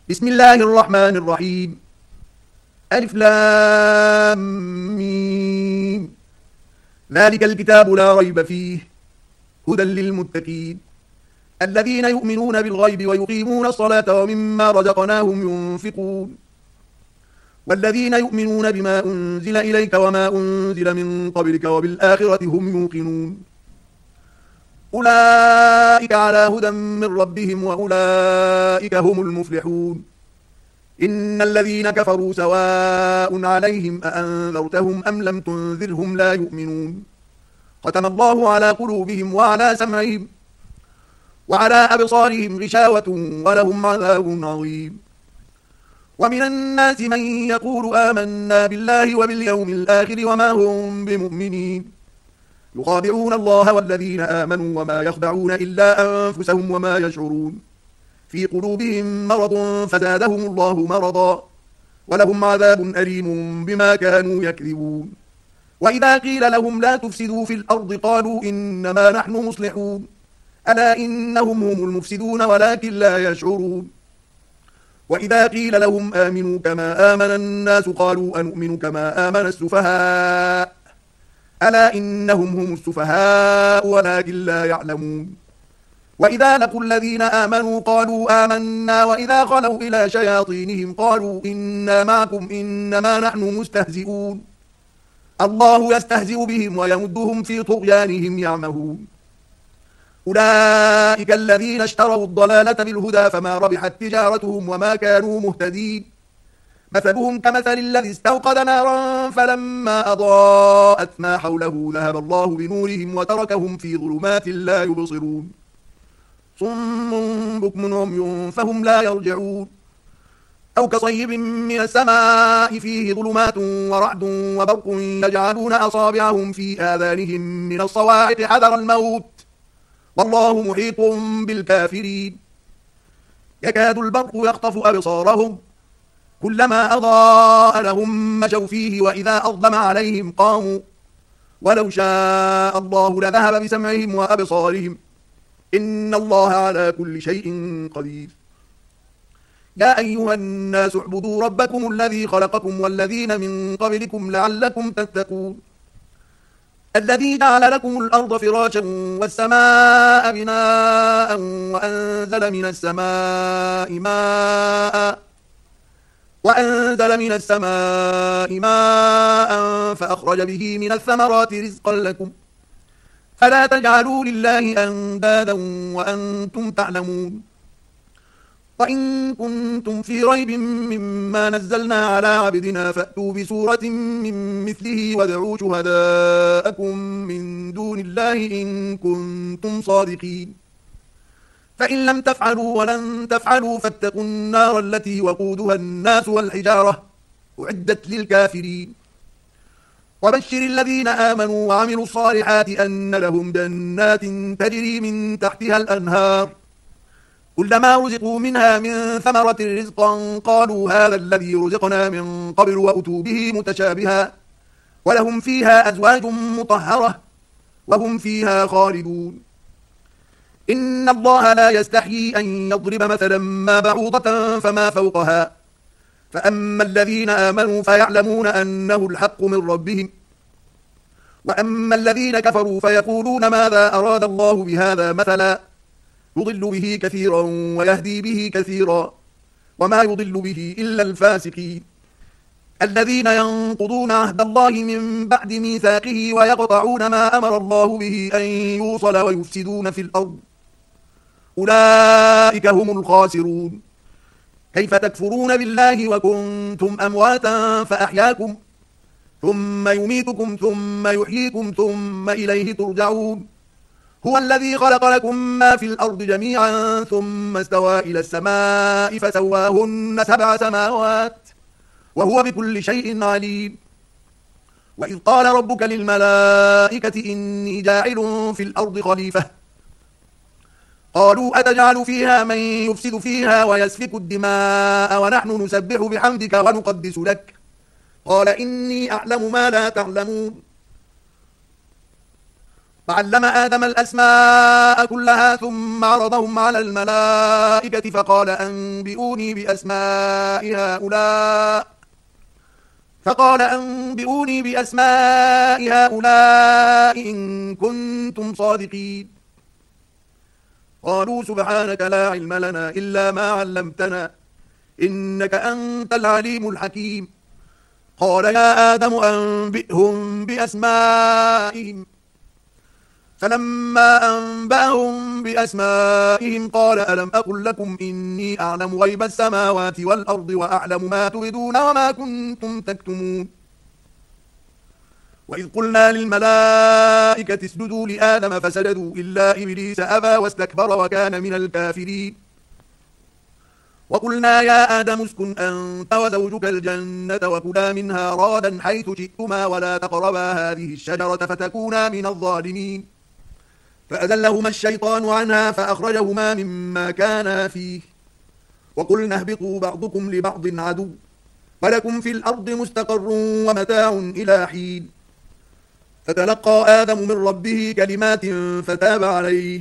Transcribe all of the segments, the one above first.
بسم الله الرحمن الرحيم. ألف لام ميم. ذلك الكتاب لا ريب فيه هدى للمتقين الذين يؤمنون بالغيب ويقيمون الصلاة ومما رزقناهم ينفقون والذين يؤمنون بما أنزل إليك وما أنزل من قبلك وبالآخرة هم يوقنون أولئك على هدى من ربهم وأولئك هم المفلحون. إن الذين كفروا سواء عليهم أأنذرتهم أم لم تنذرهم لا يؤمنون. ختم الله على قلوبهم وعلى سمعهم وعلى أبصارهم غشاوة ولهم عذاب عظيم. ومن الناس من يقول آمنا بالله وباليوم الآخر وما هم بمؤمنين يخادعون الله والذين آمنوا وما يخدعون إلا أنفسهم وما يشعرون. في قلوبهم مرض فزادهم الله مرضا ولهم عذاب أليم بما كانوا يكذبون. وإذا قيل لهم لا تفسدوا في الأرض قالوا إنما نحن مصلحون ألا إنهم هم المفسدون ولكن لا يشعرون. وإذا قيل لهم آمنوا كما آمن الناس قالوا أنؤمن كما آمن السفهاء ألا إنهم هم السفهاء ولكن لا يعلمون. وإذا لقوا الذين آمنوا قالوا آمنا وإذا خلوا إلى شياطينهم قالوا إنا معكم إنما نحن مستهزئون الله يستهزئ بهم ويمدهم في طغيانهم يعمهون. أولئك الذين اشتروا الضلالة بالهدى فما ربحت تجارتهم وما كانوا مهتدين. مثلهم كمثل الذي استوقد نارا فلما أضاءت ما حوله ذهب الله بنورهم وتركهم في ظلمات لا يبصرون صم بكم عمي فهم لا يرجعون. أو كصيب من السماء فيه ظلمات ورعد وبرق يجعلون أصابعهم في آذانهم من الصواعق حذر الموت والله محيط بالكافرين. يكاد البرق يخطف أبصارهم كلما أضاء لهم مشوا فيه وإذا أظلم عليهم قاموا ولو شاء الله لذهب بسمعهم وأبصارهم إن الله على كل شيء قدير. يا أيها الناس اعبدوا ربكم الذي خلقكم والذين من قبلكم لعلكم تتقون الذي جعل لكم الأرض فراشا والسماء بناء وأنزل من السماء ماء فأخرج به من الثمرات رزقا لكم فلا تجعلوا لله أندادا وأنتم تعلمون. وإن كنتم في ريب مما نزلنا على عبدنا فأتوا بسورة من مثله وادعوا شهداءكم من دون الله إن كنتم صادقين. فإن لم تفعلوا ولن تفعلوا فاتقوا النار التي وقودها الناس والحجارة أعدت للكافرين. وبشر الذين آمنوا وعملوا الصالحات أن لهم جنات تجري من تحتها الأنهار كلما رزقوا منها من ثمرة رزقا قالوا هذا الذي رزقنا من قبل وأتوا به متشابها ولهم فيها أزواج مطهرة وهم فيها خالدون. إن الله لا يستحيي أن يضرب مثلا ما بعوضة فما فوقها فأما الذين آمنوا فيعلمون أنه الحق من ربهم وأما الذين كفروا فيقولون ماذا أراد الله بهذا مثلا يضل به كثيرا ويهدي به كثيرا وما يضل به إلا الفاسقين الذين ينقضون عهد الله من بعد ميثاقه ويقطعون ما أمر الله به أن يوصل ويفسدون في الأرض أولئك هم الخاسرون. كيف تكفرون بالله وكنتم أمواتا فأحياكم ثم يميتكم ثم يحييكم ثم إليه ترجعون. هو الذي خلق لكم ما في الأرض جميعا ثم استوى إلى السماء فسواهن 7 سماوات وهو بكل شيء عليم. وإذ قال ربك للملائكة إني جاعل في الأرض خليفة قالوا أتجعل فيها من يفسد فيها ويسفك الدماء ونحن نسبح بحمدك ونقدس لك قال إني أعلم ما لا تعلمون. فعلم آدم الأسماء كلها ثم عرضهم على الملائكة فقال أنبئوني بأسماء هؤلاء إن كنتم صادقين. قالوا سبحانك لا علم لنا إلا ما علمتنا إنك أنت العليم الحكيم. قال يا آدم أنبئهم بأسمائهم. فلما أنبأهم بأسمائهم قال ألم أقل لكم إني أعلم غيب السماوات والأرض وأعلم ما تبدون وما كنتم تكتمون. وإذ قلنا للملائكة اسجدوا لآدم فسجدوا إلا إبليس أبى واستكبر وكان من الكافرين. وقلنا يا آدم اسكن أنت وزوجك الجنة وكلا منها رغدا حيث شئتما ولا تقربا هذه الشجرة فتكونا من الظالمين. فأزلهما الشيطان عنها فأخرجهما مما كانا فيه. وقلنا اهبطوا بعضكم لبعض عدو ولكم في الأرض مستقر ومتاع إلى حين. فتلقى آدم من ربه كلمات فتاب عليه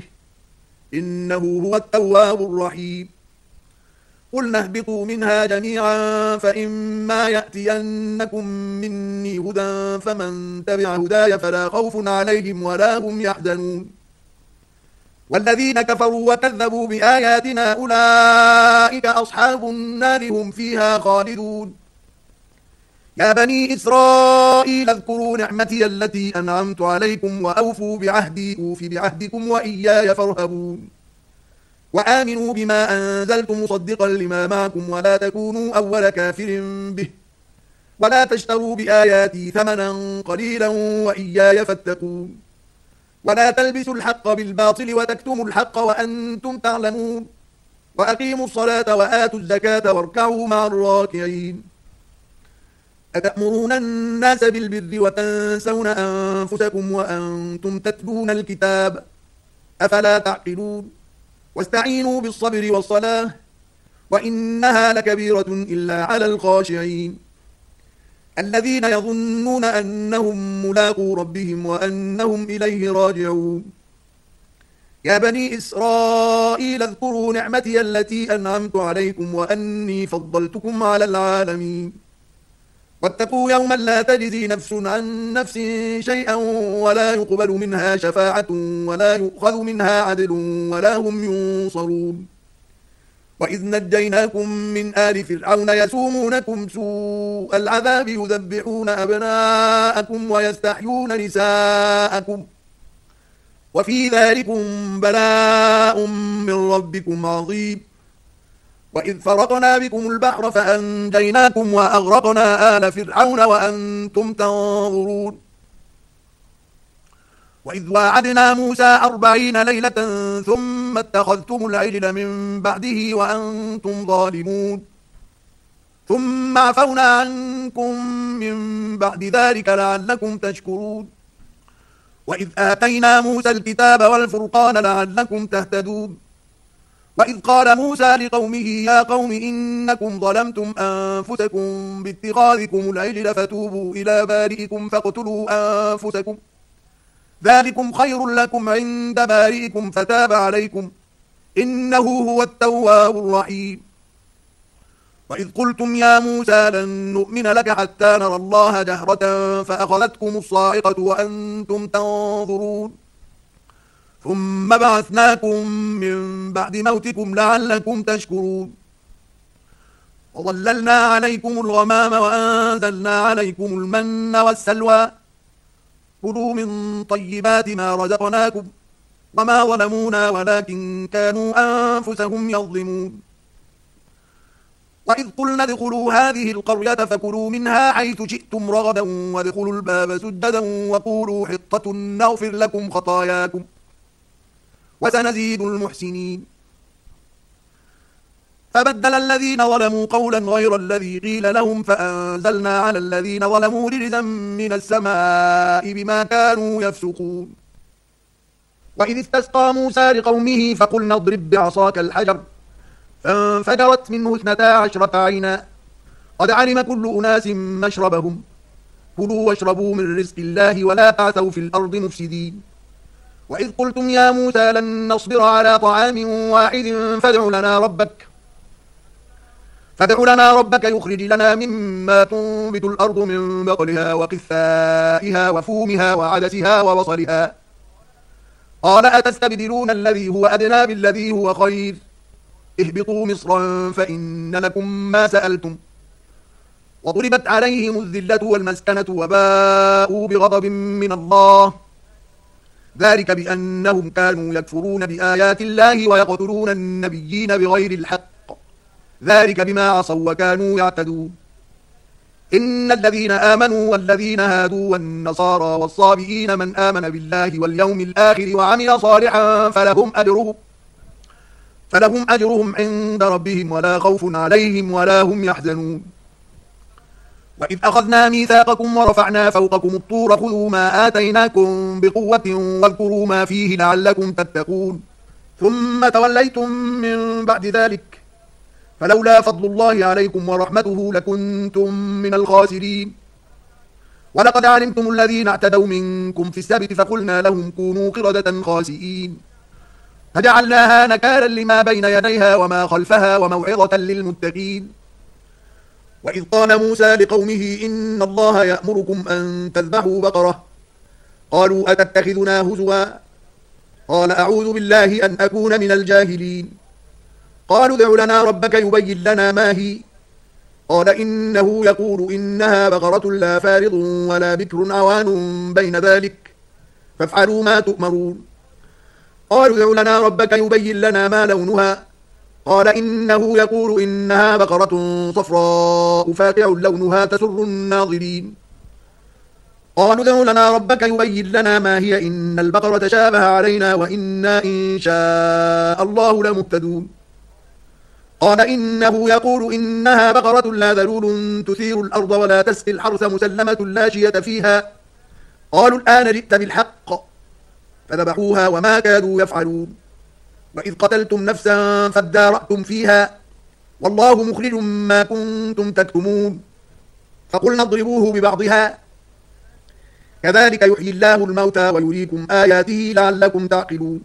إنه هو التواب الرحيم. قلنا اهبطوا منها جميعا فإما يأتينكم مني هدى فمن تبع هداي فلا خوف عليهم ولا هم يحزنون. والذين كفروا وكذبوا بآياتنا أولئك أصحاب النار هم فيها خالدون. يا بني إسرائيل اذكروا نعمتي التي أنعمت عليكم وأوفوا بعهدي أوف بعهدكم وإياي فارهبون. وآمنوا بما أنزلت مصدقا لما معكم ولا تكونوا أول كافر به ولا تشتروا بآياتي ثمنا قليلا وإياي فاتقون. ولا تلبسوا الحق بالباطل وتكتموا الحق وأنتم تعلمون. وأقيموا الصلاة وآتوا الزكاة واركعوا مع الراكعين. أتأمرون الناس بالبر وتنسون أنفسكم وأنتم تتلون الكتاب أفلا تعقلون. واستعينوا بالصبر والصلاة وإنها لكبيرة إلا على الخاشعين الذين يظنون أنهم ملاقو ربهم وأنهم إليه راجعون. يا بني إسرائيل اذكروا نعمتي التي أنعمت عليكم وأني فضلتكم على العالمين. واتقوا يوما لا تجزي نفس عن نفس شيئا ولا يقبل منها شفاعة ولا يؤخذ منها عدل ولا هم ينصرون. وإذ نجيناكم من آل فرعون يسومونكم سوء العذاب يذبحون أبناءكم ويستحيون نساءكم وفي ذلكم بلاء من ربكم عظيم. وإذ فرقنا بكم البحر فأنجيناكم وأغرقنا آل فرعون وأنتم تنظرون. وإذ واعدنا موسى 40 ليلة ثم اتخذتم العجل من بعده وأنتم ظالمون ثم عفونا عنكم من بعد ذلك لعلكم تشكرون. وإذ آتينا موسى الكتاب والفرقان لعلكم تهتدون. وإذ قال موسى لقومه يا قوم إنكم ظلمتم أنفسكم باتخاذكم العجل فتوبوا إلى بارئكم فاقتلوا أنفسكم ذلكم خير لكم عند بارئكم فتاب عليكم إنه هو التواب الرحيم. وإذ قلتم يا موسى لن نؤمن لك حتى نرى الله جهرة فأخذتكم الصاعقة وأنتم تنظرون ثم بعثناكم من بعد موتكم لعلكم تشكرون. وظللنا عليكم الغمام وأنزلنا عليكم المن والسلوى كلوا من طيبات ما رزقناكم وما ظلمونا ولكن كانوا أنفسهم يظلمون. وإذ قلنا ادخلوا هذه القرية فكلوا منها حيث شئتم رغدا وادخلوا الباب سجدا وقولوا حطة نغفر لكم خطاياكم وسنزيد المحسنين. فبدل الذين ظلموا قولا غير الذي قيل لهم فأنزلنا على الذين ظلموا رجزا من السماء بما كانوا يفسقون. وإذ استسقى موسى لقومه فقلنا اضرب بعصاك الحجر فانفجرت منه 12 عينا قد علم كل أناس مشربهم كلوا واشربوا من رزق الله ولا تعثوا في الأرض مفسدين وإذ قلتم يا موسى لن نصبر على طعام واحد فادع لنا ربك يخرج لنا مما تنبت الأرض من بقلها وقثائها وفومها وعدسها وبصلها قال أتستبدلون الذي هو أدنى بالذي هو خير اهبطوا مصرا فإن لكم ما سألتم وضربت عليهم الذلة والمسكنة وباءوا بغضب من الله ذلك بأنهم كانوا يكفرون بآيات الله ويقتلون النبيين بغير الحق ذلك بما عصوا وكانوا يعتدون إن الذين آمنوا والذين هادوا والنصارى والصابئين من آمن بالله واليوم الآخر وعمل صالحا فلهم أجرهم عند ربهم ولا خوف عليهم ولا هم يحزنون وإذ أخذنا ميثاقكم ورفعنا فوقكم الطور خذوا ما آتيناكم بقوة واذكروا ما فيه لعلكم تتقون ثم توليتم من بعد ذلك فلولا فضل الله عليكم ورحمته لكنتم من الخاسرين ولقد علمتم الذين اعتدوا منكم في السبت فقلنا لهم كونوا قردة خاسئين فجعلناها نكالا لما بين يديها وما خلفها وموعظة للمتقين وإذ قال موسى لقومه إن الله يأمركم أن تذبحوا بقرة قالوا أتتخذنا هزوا قال أعوذ بالله أن أكون من الجاهلين قالوا ادع لنا ربك يبين لنا ما هي قال إنه يقول إنها بقرة لا فارض ولا بكر عوان بين ذلك فافعلوا ما تؤمرون قالوا ادع لنا ربك يبين لنا ما لونها قال إنه يقول إنها بقرة صفراء فاقع لونها تسر الناظرين قالوا ادع لنا ربك يبين لنا ما هي إن البقرة شابه علينا وإنا إن شاء الله لمهتدون قال إنه يقول إنها بقرة لا ذلول تثير الأرض ولا تسقي الحرث مسلمة لا شية فيها قالوا الآن جئت بالحق فذبحوها وما كادوا يفعلون وإذ قتلتم نفسا فادارأتم فيها والله مخرج ما كنتم تكتمون فقلنا اضربوه ببعضها كذلك يحيي الله الموتى ويريكم آياته لعلكم تعقلون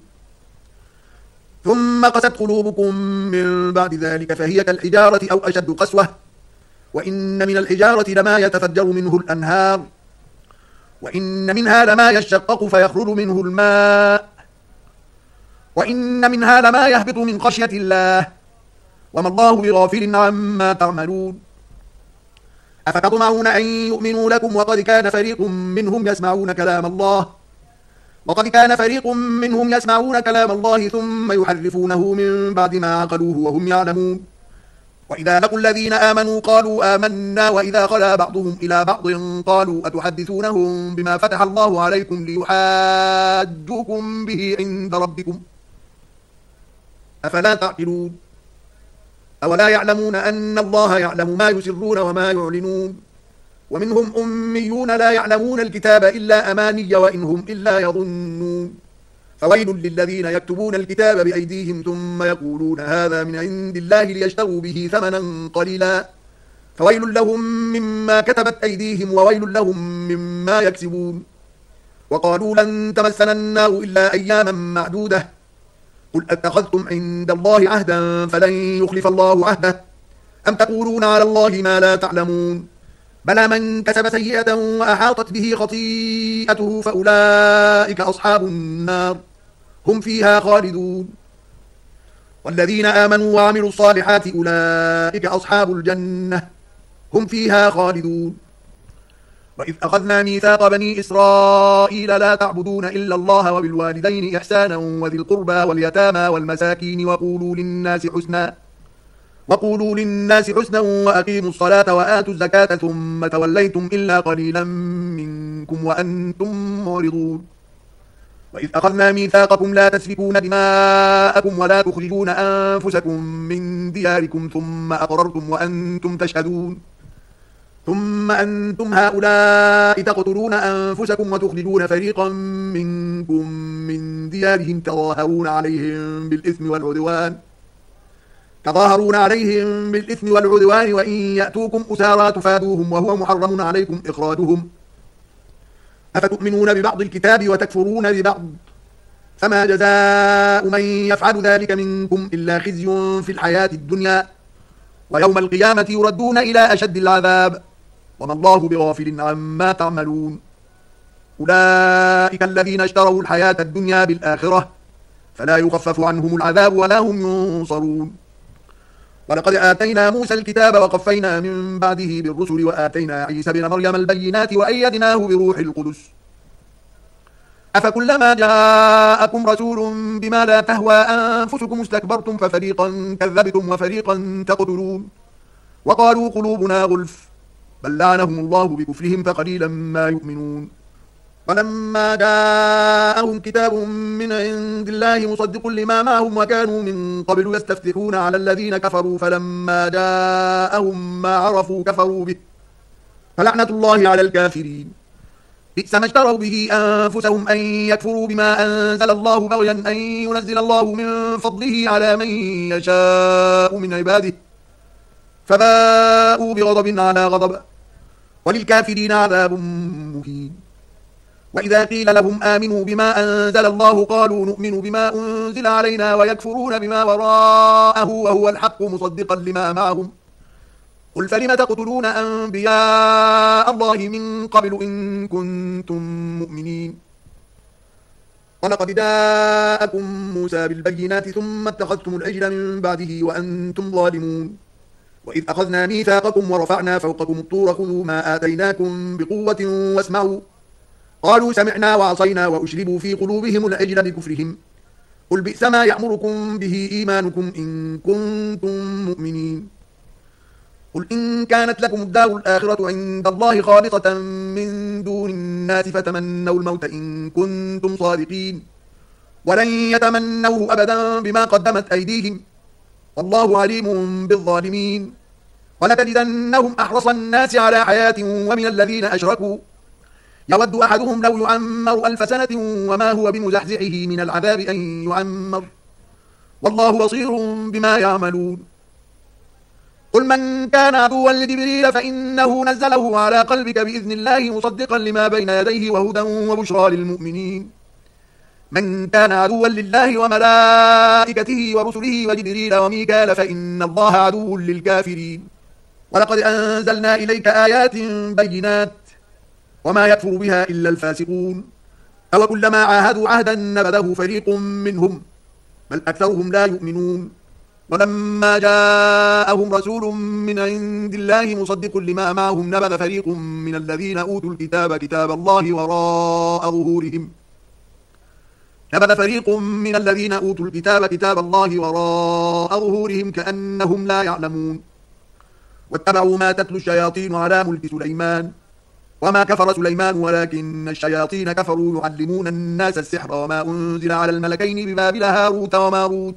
ثم قست قلوبكم من بعد ذلك فهي كالحجارة أو أشد قسوة وإن من الحجارة لما يتفجر منه الأنهار وإن منها لما يشقق فيخرج منه الماء وإن منها لما يهبط من خشية الله وما الله بغافل عما تعملون أفتطمعون أن يؤمنوا لكم وقد كان فريق منهم يسمعون كلام الله ثم يحرفونه من بعد ما عقلوه وهم يعلمون وإذا لقوا الذين آمنوا قالوا آمنا وإذا خلا بعضهم إلى بعض قالوا أتحدثونهم بما فتح الله عليكم ليحاجوكم به عند ربكم أفلا تعقلون أولا يعلمون أن الله يعلم ما يسرون وما يعلنون ومنهم أميون لا يعلمون الكتاب إلا أماني وإن هم إلا يظنون فويل للذين يكتبون الكتاب بأيديهم ثم يقولون هذا من عند الله ليشتروا به ثمنا قليلا فويل لهم مما كتبت أيديهم وويل لهم مما يكسبون وقالوا لن تمسنا النار إلا أياما معدودة قل أتخذتم عند الله عهدا فلن يخلف الله عهده أم تقولون على الله ما لا تعلمون بلى من كسب سيئة وأحاطت به خطيئته فأولئك أصحاب النار هم فيها خالدون والذين آمنوا وعملوا الصالحات أولئك أصحاب الجنة هم فيها خالدون وإذ أخذنا ميثاق بني إسرائيل لا تعبدون إلا الله وبالوالدين إحسانا وذي القربى واليتامى والمساكين وقولوا للناس حسنا وأقيموا الصلاة وآتوا الزكاة ثم توليتم إلا قليلا منكم وأنتم معرضون وإذ أخذنا ميثاقكم لا تسفكون دماءكم ولا تخرجون أنفسكم من دياركم ثم أقررتم وأنتم تشهدون ثم أنتم هؤلاء تقتلون أنفسكم وتخرجون فريقا منكم من ديارهم تظاهرون عليهم بالإثم والعدوان وإن يأتوكم أسارى تفادوهم وهو محرم عليكم إخراجهم أفتؤمنون ببعض الكتاب وتكفرون ببعض فما جزاء من يفعل ذلك منكم إلا خزي في الحياة الدنيا ويوم القيامة يردون إلى أشد العذاب وما الله بغافل عما تعملون أولئك الذين اشتروا الحياة الدنيا بالآخرة فلا يخفف عنهم العذاب ولا هم ينصرون ولقد آتينا موسى الكتاب وقفينا من بعده بالرسل وآتينا عيسى بن مريم البينات وأيدناه بروح القدس أفكلما جاءكم رسول بما لا تهوى أنفسكم استكبرتم ففريقا كذبتم وفريقا تقتلون وقالوا قلوبنا غلف بل لعنهم الله بكفرهم فقليلا ما يؤمنون ولما جاءهم كتاب من عند الله مصدق لما معهم وكانوا من قبل يستفتحون على الذين كفروا فلما جاءهم ما عرفوا كفروا به فلعنة الله على الكافرين بئس ما اشتروا به أنفسهم أن يكفروا بما أنزل الله بغيا أن ينزل الله من فضله على من يشاء من عباده فباءوا بغضب على غضب وللكافرين عذاب مهين وإذا قيل لهم آمنوا بما أنزل الله قالوا نؤمن بما أنزل علينا ويكفرون بما وراءه وهو الحق مصدقا لما معهم قل فلم تقتلون أنبياء الله من قبل إن كنتم مؤمنين ولقد جاءكم موسى بالبينات ثم اتخذتم العجل من بعده وأنتم ظالمون وإذ أخذنا ميثاقكم ورفعنا فوقكم الطور خذوا ما آتيناكم بقوة واسمعوا قالوا سمعنا وعصينا وأشربوا في قلوبهم العجل بكفرهم قل بئس ما يأمركم به إيمانكم إن كنتم مؤمنين قل إن كانت لكم الدار الآخرة عند الله خالصة من دون الناس فتمنوا الموت إن كنتم صادقين ولن يتمنوه أبدا بما قدمت أيديهم والله عليم بالظالمين ولتجدنهم أحرص الناس على حياة ومن الذين أشركوا يود أحدهم لو يعمر 1000 سنة وما هو بمزحزحه من العذاب أن يعمر والله بصير بما يعملون قل من كان عدوا لجبريل فإنه نزله على قلبك بإذن الله مصدقا لما بين يديه وهدى وبشرى للمؤمنين من كان عدوا لله وملائكته ورسله وجبريل وميكال فإن الله عدو للكافرين ولقد أنزلنا إليك آيات بينات وما يكفر بها إلا الفاسقون أو كلما عاهدوا عهدا نبذه فريق منهم بل أكثرهم لا يؤمنون ولما جاءهم رسول من عند الله مصدق لما معهم نبذ فريق من الذين أوتوا الكتاب كتاب الله وراء ظهورهم كتاب الله وراء ظهورهم كأنهم لا يعلمون واتبعوا ما تتلو الشياطين على ملك سليمان وما كفر سليمان ولكن الشياطين كفروا يعلمون الناس السحر وما أنزل على الملكين ببابل هاروت وماروت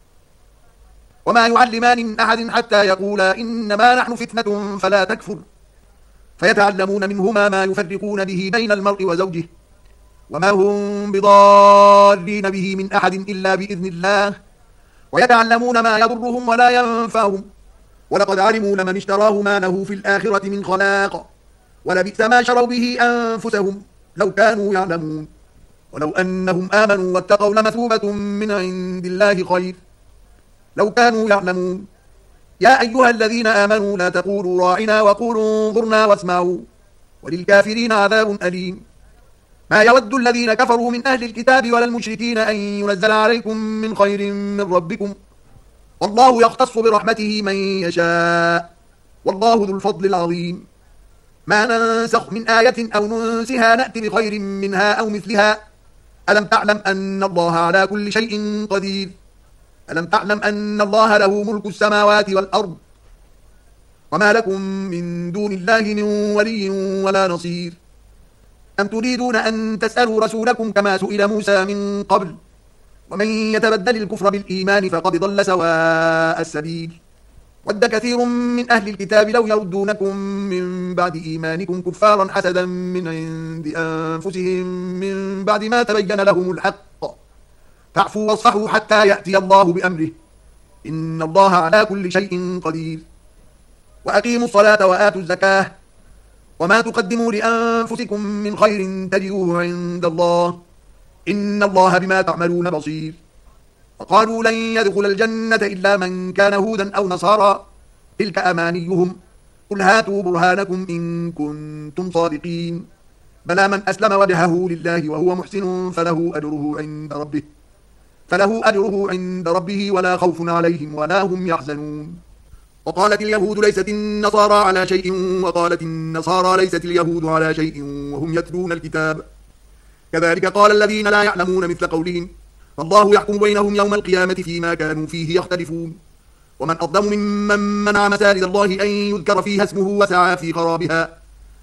وما يعلمان من أحد حتى يقولا إنما نحن فتنة فلا تكفر فيتعلمون منهما ما يفرقون به بين المرء وزوجه وما هم بضارين به من أحد إلا بإذن الله ويتعلمون ما يضرهم ولا ينفعهم ولقد علموا لمن اشتراه ما له في الآخرة من خلاق ولبئس ما شروا به أنفسهم لو كانوا يعلمون ولو أنهم آمنوا واتقوا لمثوبة من عند الله خير لو كانوا يعلمون يا أيها الذين آمنوا لا تقولوا راعنا وقولوا انظرنا واسمعوا وللكافرين عذاب أليم ما يود الذين كفروا من أهل الكتاب ولا المشركين أن ينزل عليكم من خير من ربكم والله يختص برحمته من يشاء والله ذو الفضل العظيم ما ننسخ من آية أو ننسها نأتي بخير منها أو مثلها ألم تعلم أن الله على كل شيء قدير ألم تعلم أن الله له ملك السماوات والأرض وما لكم من دون الله من ولي ولا نصير أم تريدون أن تسألوا رسولكم كما سئل موسى من قبل ومن يتبدل الكفر بالإيمان فقد ضل سواء السبيل ود كثير من أهل الكتاب لو يردونكم من بعد إيمانكم كفارا حسدا من عند أنفسهم من بعد ما تبين لهم الحق فاعفوا واصفحوا حتى يأتي الله بأمره إن الله على كل شيء قدير وأقيموا الصلاة وآتوا الزكاة وما تقدموا لأنفسكم من خير تجدوه عند الله إن الله بما تعملون بصير. وقالوا لن يدخل الجنة إلا من كان هودا أو نصارى تلك أمانيهم قل هاتوا برهانكم إن كنتم صادقين بلى من أسلم وجهه لله وهو محسن فله أجره عند ربه ولا خوف عليهم ولا هم يحزنون. وقالت اليهود ليست النصارى على شيء وقالت النصارى ليست اليهود على شيء وهم يتلون الكتاب كذلك قال الذين لا يعلمون مثل قولهم فالله يحكم بينهم يوم القيامة فيما كانوا فيه يختلفون. ومن أظلم ممن منع مساجد الله أن يذكر فيها اسمه وسعى في خرابها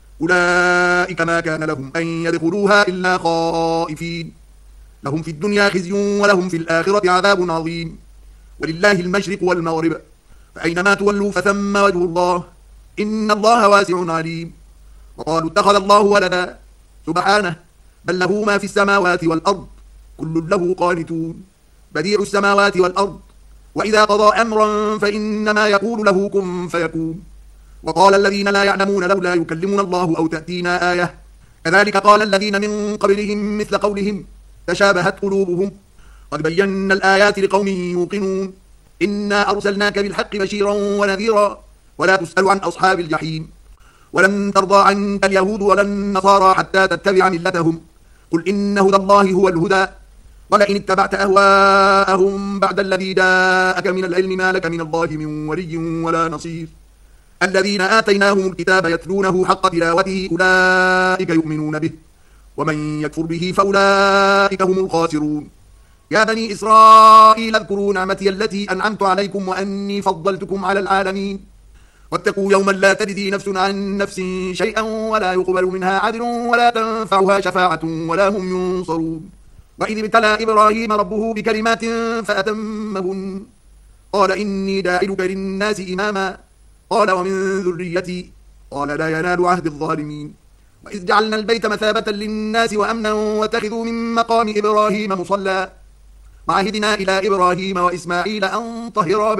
أولئك ما كان لهم أن يدخلوها إلا خائفين لهم في الدنيا خزي ولهم في الآخرة عذاب عظيم. ولله المشرق والمغرب فأينما تولوا فثم وجه الله إن الله واسع عليم. وقالوا اتخذ الله ولدا سبحانه بل له ما في السماوات والأرض كل له قانتون بديع السماوات والأرض وإذا قضى أمرا فإنما يقول له كن فيكون. وقال الذين لا يعلمون لولا يكلمنا الله أو تأتينا آية كذلك قال الذين من قبلهم مثل قولهم تشابهت قلوبهم قد بينا الآيات لقوم يوقنون إنا أرسلناك بالحق بشيرا ونذيرا ولا تسأل عن أصحاب الجحيم. ولن ترضى عنك اليهود ولا النصارى حتى تتبع ملتهم قل إن هدى الله هو الهدى ولئن اتبعت أهواءهم بعد الذي جاءك من العلم ما لك من الله من ولي ولا نصير. الذين آتيناهم الكتاب يتلونه حق تلاوته أولئك يؤمنون به ومن يكفر به فأولئك هم الخاسرون. يا بني إسرائيل اذكروا نعمتي التي أنعمت عليكم وأني فضلتكم على العالمين واتقوا يوما لا تجزي نفس عن نفس شيئا ولا يقبل منها عدل ولا تنفعها شفاعة ولا هم ينصرون. وإذ ابتلى إبراهيم ربه بكلمات فأتمهن قال إني جاعلك للناس إماما قال ومن ذريتي قال لا ينال عهد الظالمين. وإذ جعلنا البيت مثابة للناس وأمنا واتخذوا من مقام إبراهيم مصلى وعهدنا إلى إبراهيم وإسماعيل أن طهرا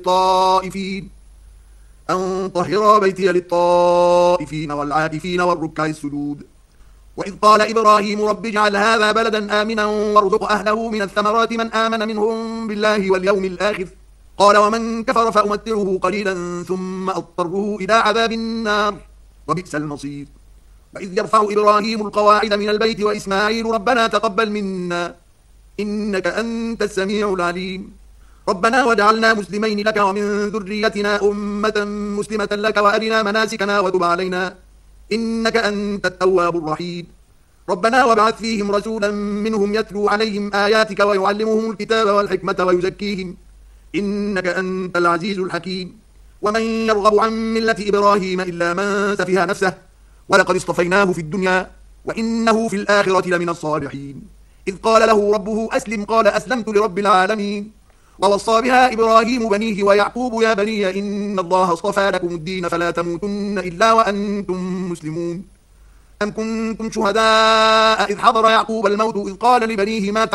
بيتي للطائفين والعاكفين والركع السجود. وإذ قال إبراهيم رب اجعل هذا بلدا آمنا وارزق أهله من الثمرات من آمن منهم بالله واليوم الآخر قال ومن كفر فأمتعه قليلا ثم أضطره إلى عذاب النار وبئس المصير. وإذ يرفع إبراهيم القواعد من البيت وإسماعيل ربنا تقبل منا إنك أنت السميع العليم ربنا واجعلنا مسلمين لك ومن ذريتنا أمة مسلمة لك وأرنا مناسكنا وتب علينا إنك أنت التواب الرحيم ربنا وابعث فيهم رسولا منهم يتلو عليهم آياتك ويعلمهم الكتاب والحكمة ويزكيهم إنك أنت العزيز الحكيم. ومن يرغب عن ملة إبراهيم إلا من سفه نفسه ولقد اصطفيناه في الدنيا وإنه في الآخرة لمن الصالحين. إذ قال له ربه أسلم قال أسلمت لرب العالمين. ووصى بها إبراهيم بنيه ويعقوب يا بني إن الله اصطفى لكم الدين فلا تموتن إلا وأنتم مسلمون. أم كنتم شهداء إذ حضر يعقوب الموت إذ قال لبنيه ما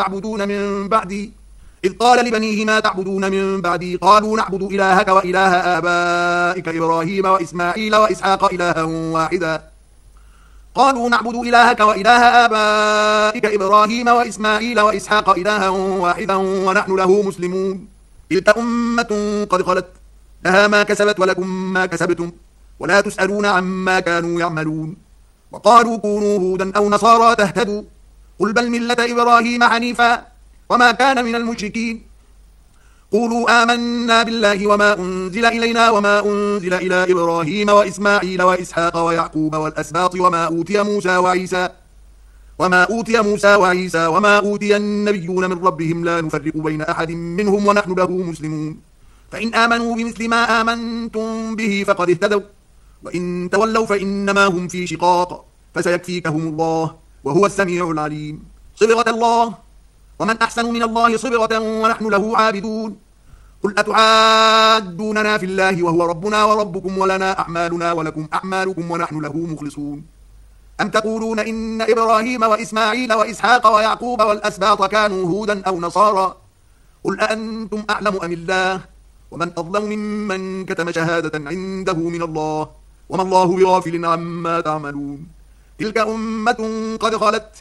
تعبدون من بعدي قالوا نعبد إلهك وإله آبائك إبراهيم وإسماعيل وإسحاق إلها واحدا ونحن له مسلمون. تلك أمة قد خلت لها ما كسبت ولكم ما كسبتم ولا تسألون عما كانوا يعملون. وقالوا كونوا هودا أو نصارى تهتدوا قل بل ملة إبراهيم حنيفا وما كان من المشركين. قولوا آمنا بالله وما أنزل إلينا وما أنزل إلى إبراهيم وإسماعيل وإسحاق ويعقوب والأسباط وما أوتي موسى وعيسى وما أوتي النبيون من ربهم لا نفرق بين أحد منهم ونحن له مسلمون. فإن آمنوا بمثل ما آمنتم به فقد اهتدوا وإن تولوا فإنما هم في شقاق فسيكفيكهم الله وهو السميع العليم. صبغة الله ومن أحسن من الله صبغة ونحن له عابدون. قل أتعادوننا في الله وهو ربنا وربكم ولنا أعمالنا ولكم أعمالكم ونحن له مخلصون. أم تقولون إن إبراهيم وإسماعيل وإسحاق ويعقوب والأسباط كانوا هودا أو نصارى قل أأنتم أعلم أم الله ومن أظلم ممن كتم شهادة عنده من الله وما الله بغافل عما تعملون. تلك أمة قد خلت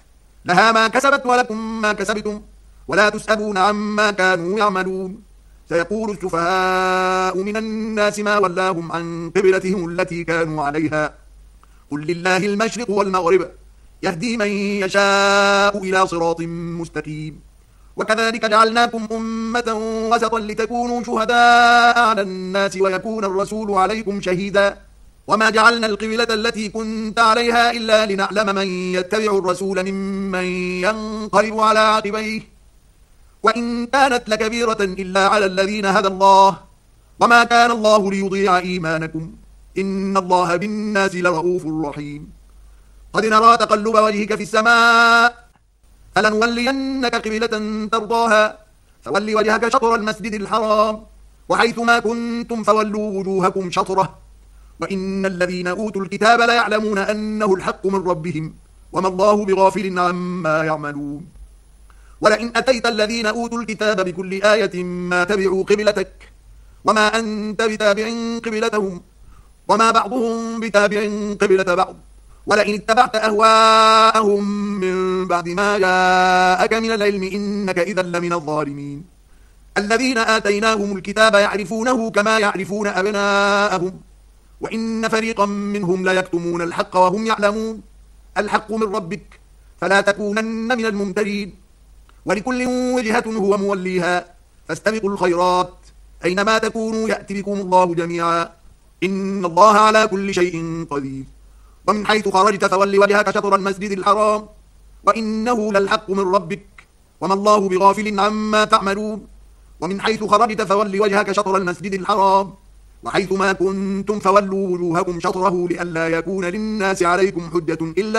لها ما كسبت ولكم ما كسبتم ولا تسألون عما كانوا يعملون. سيقول السفهاء من الناس ما ولاهم عن قبلتهم التي كانوا عليها قل لله المشرق والمغرب يهدي من يشاء إلى صراط مستقيم. وكذلك جعلناكم أمة وسطا لتكونوا شهداء على الناس ويكون الرسول عليكم شهيدا. وما جعلنا القبلة التي كنت عليها إلا لنعلم من يتبع الرسول ممن ينقلب على عقبيه وإن كانت لكبيرة إلا على الذين هدى الله وما كان الله ليضيع إيمانكم إن الله بالناس لرؤوف رحيم. قد نرى تقلب وجهك في السماء فلنولينك قبلة ترضاها فول وجهك شطر المسجد الحرام وحيثما كنتم فولوا وجوهكم شطره وإن الذين أوتوا الكتاب ليعلمون أنه الحق من ربهم وما الله بغافل عما يعملون. ولئن أتيت الذين أوتوا الكتاب بكل آية ما تبعوا قبلتك وما أنت بتابع قبلتهم وما بعضهم بتابع قبلة بعض ولئن اتبعت أهواءهم من بعد ما جاءك من العلم إنك إذا لمن الظالمين. الذين آتيناهم الكتاب يعرفونه كما يعرفون أبناءهم وإن فريقا منهم ليكتمون الحق وهم يعلمون الحق من ربك فلا تكونن من الممترين. ولكل وجهة هو موليها فاستبقوا الخيرات أينما تكونوا يأتي بكم الله جميعا إن الله على كل شيء قدير. ومن حيث خرجت فول وجهك شطر المسجد الحرام وإنه للحق من ربك وما الله بغافل عما تعملون. ومن حيث خرجت فول وجهك شطر المسجد الحرام وحيثما كنتم فولوا وجوهكم شطره لئلا يكون للناس عليكم حجة إلا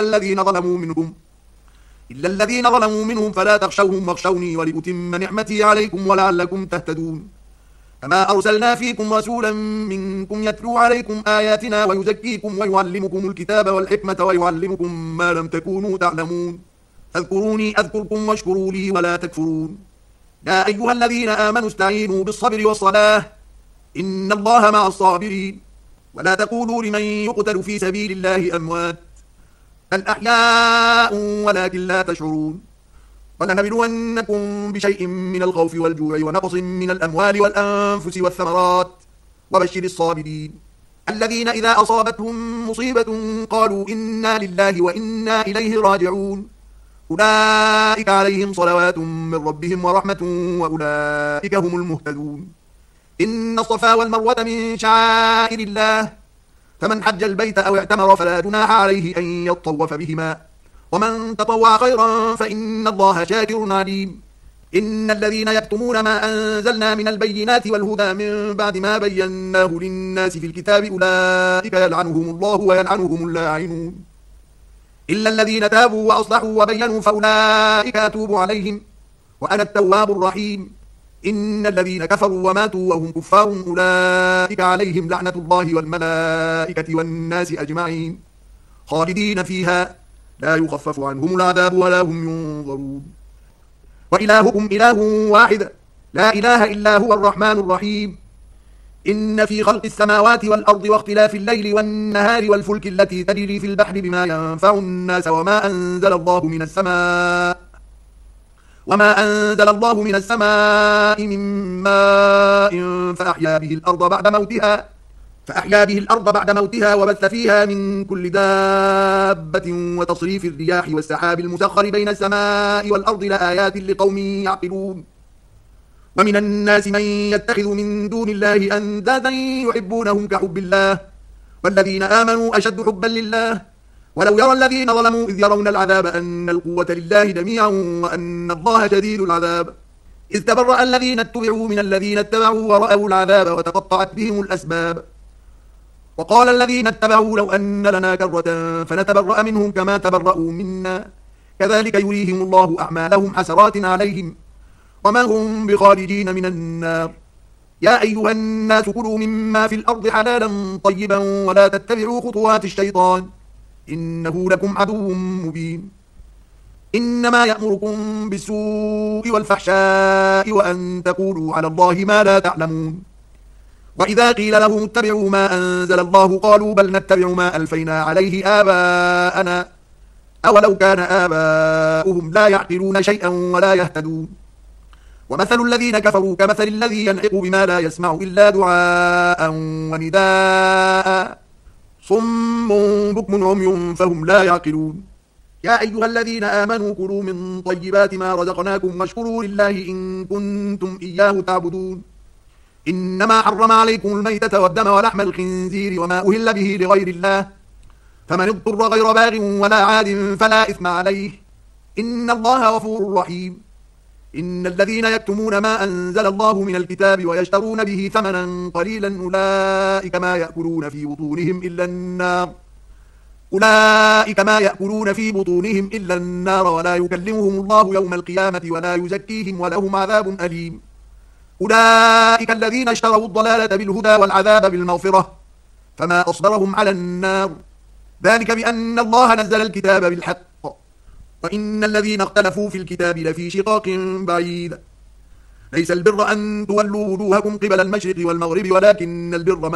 الذين ظلموا منهم فلا تخشوهم واخشوني ولأتم نعمتي عليكم ولعلكم تهتدون. كما أرسلنا فيكم رسولا منكم يتلو عليكم آياتنا ويزكيكم ويعلمكم الكتاب والحكمة ويعلمكم ما لم تكونوا تعلمون. فاذكروني أذكركم واشكروا لي ولا تكفرون. يا أيها الذين آمنوا استعينوا بالصبر والصلاة إن الله مع الصابرين. ولا تقولوا لمن يقتل في سبيل الله أموات بل أحياء ولكن لا تشعرون. ولنبلونكم بشيء من الخوف والجوع ونقص من الأموال والأنفس والثمرات وبشر الصابرين الذين إذا أصابتهم مصيبة قالوا إنا لله وإنا إليه راجعون أولئك عليهم صلوات من ربهم ورحمة وأولئك هم المهتدون. إن الصفا والمروة من شعائر الله فمن حج البيت أو اعتمر فلا جناح عليه أن يطوف بهما ومن تطوع خيرا فإن الله شاكر عليم. إن الذين يكتمون ما أنزلنا من البينات والهدى من بعد ما بيناه للناس في الكتاب أولئك يلعنهم الله ويلعنهم اللاعنون إلا الذين تابوا وأصلحوا وبينوا فأولئك أتوب عليهم وأنا التواب الرحيم. إن الذين كفروا وماتوا وهم كفار أولئك عليهم لعنة الله والملائكة والناس أجمعين خالدين فيها لا يخفف عنهم العذاب ولا هم ينظرون. وإلهكم إله واحد لا إله إلا هو الرحمن الرحيم. إن في خلق السماوات والأرض واختلاف الليل والنهار والفلك التي تجري في البحر بما ينفع الناس وما أنزل الله من السماء من ماء فأحيا به الأرض بعد موتها وبث فيها من كل دابة وتصريف الرياح والسحاب المسخر بين السماء والأرض لآيات لقوم يعقلون. ومن الناس من يتخذ من دون الله أندادا يحبونهم كحب الله والذين آمنوا أشد حبا لله ولو يرى الذين ظلموا إذ يرون العذاب أن القوة لله جميعا وأن الله شديد العذاب إذ تبرأ الذين اتبعوا من الذين اتبعوا ورأوا العذاب وتقطعت بهم الأسباب وقال الذين اتبعوا لو أن لنا كرة فنتبرأ منهم كما تبرأوا منا كذلك يريهم الله أعمالهم حسرات عليهم وما هم بخارجين من النار. يا أيها الناس كلوا مما في الأرض حلالا طيبا ولا تتبعوا خطوات الشيطان إنه لكم عدو مبين. إنما يأمركم بالسوء والفحشاء وأن تقولوا على الله ما لا تعلمون. وإذا قيل لهم اتبعوا ما أنزل الله قالوا بل نتبع ما ألفينا عليه آباءنا أولو كان آباؤهم لا يعقلون شيئا ولا يهتدون ومثل الذين كفروا كمثل الذي ينعق بما لا يسمع إلا دعاء ونداء صم بكم عمي فهم لا يعقلون يا أيها الذين آمنوا كلوا من طيبات ما رزقناكم واشكروا لله إن كنتم إياه تعبدون إنما حرم عليكم الميتة والدم ولحم الخنزير وما أهل به لغير الله فمن اضطر غير باغ ولا عاد فلا إثم عليه إن الله غفور رحيم إن الذين يكتمون ما أنزل الله من الكتاب ويشترون به ثمنا قليلا أولئك ما يأكلون في بطونهم إلا النار ولا يكلمهم الله يوم القيامة ولا يزكيهم ولهم عذاب أليم أولئك الذين اشتروا الضلالة بالهدى والعذاب بالمغفرة فما أصبرهم على النار ذلك بأن الله نزل الكتاب بالحق وإن الذين اختلفوا في الكتاب لفي شقاق بعيد ليس البر أن تولوا وجوهكم قبل المشرق والمغرب ولكن البر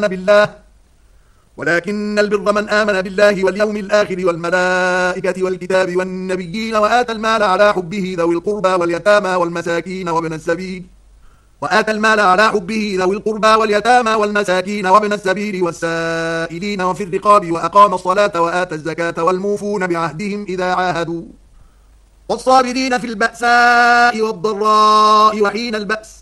من آمن بالله واليوم الآخر والملائكة والكتاب والنبيين وآتى المال على حبه ذوي القربى واليتامى والمساكين وابن السبيل والسائلين وفي الرقاب وأقام الصلاة وآتى الزكاة والموفون بعهدهم إذا عاهدوا والصابرين في البأساء والضراء وحين البأس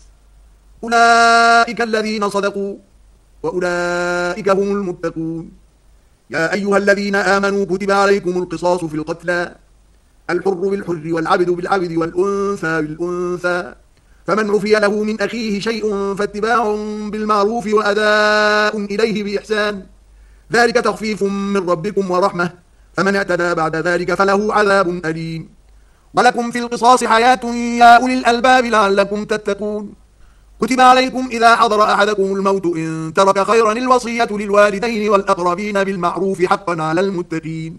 أولئك الذين صدقوا وأولئك هم المتقون يا أيها الذين آمنوا كتب عليكم القصاص في القتلى الحر بالحر والعبد بالعبد والأنثى بالأنثى فمن عفي له من أخيه شيء فاتباع بالمعروف وأداء إليه بإحسان ذلك تخفيف من ربكم ورحمة فمن اعتدى بعد ذلك فله عذاب أليم ولكم في القصاص حياة يا أولي الألباب لعلكم تتقون كتب عليكم إذا حضر أحدكم الموت إن ترك خيرا الوصية للوالدين والأقربين بالمعروف حقا على المتقين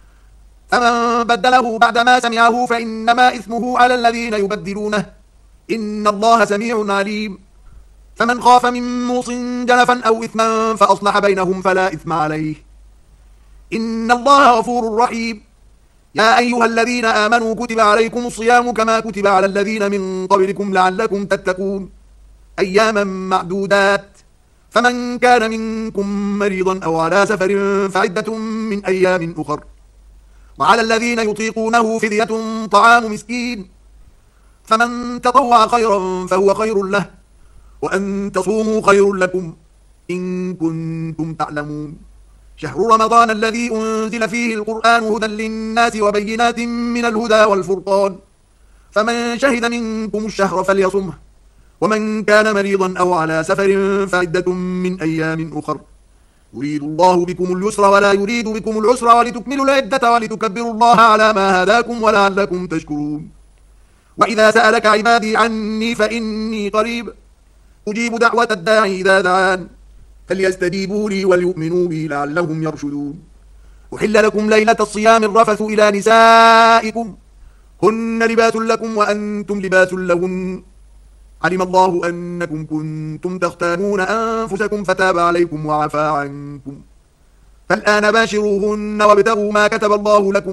فمن بدله بعدما سمعه فإنما إثمه على الذين يبدلونه إن الله سميع عليم فمن خاف من موص جنفا أو إثما فأصلح بينهم فلا إثم عليه إن الله غفور رحيم يا أيها الذين آمنوا كتب عليكم الصيام كما كتب على الذين من قبلكم لعلكم تتقون أياما معدودات فمن كان منكم مريضا أو على سفر فعدة من أيام أخر وعلى الذين يطيقونه فدية طعام مسكين فمن تطوع خيرا فهو خير له وأن تصوموا خير لكم إن كنتم تعلمون شهر رمضان الذي أنزل فيه القرآن هدى للناس وبينات من الهدى والفرقان فمن شهد منكم الشهر فليصمه ومن كان مريضا أو على سفر فعدة من أيام أخر يريد الله بكم اليسر ولا يريد بكم العسر ولتكملوا العدة ولتكبروا الله على ما هداكم ولعلكم تشكرون وإذا سألك عبادي عني فإني قريب أجيب دعوة الداعي إذا دعان فليستجيبوا لي وليؤمنوا بي لعلهم يرشدون أحل لكم ليلة الصيام الرفث إلى نسائكم هن لباس لكم وأنتم لباس لهن علم الله أنكم كنتم تختانون أنفسكم فتاب عليكم وعفى عنكم فالآن باشروهن وابتغوا ما كتب الله لكم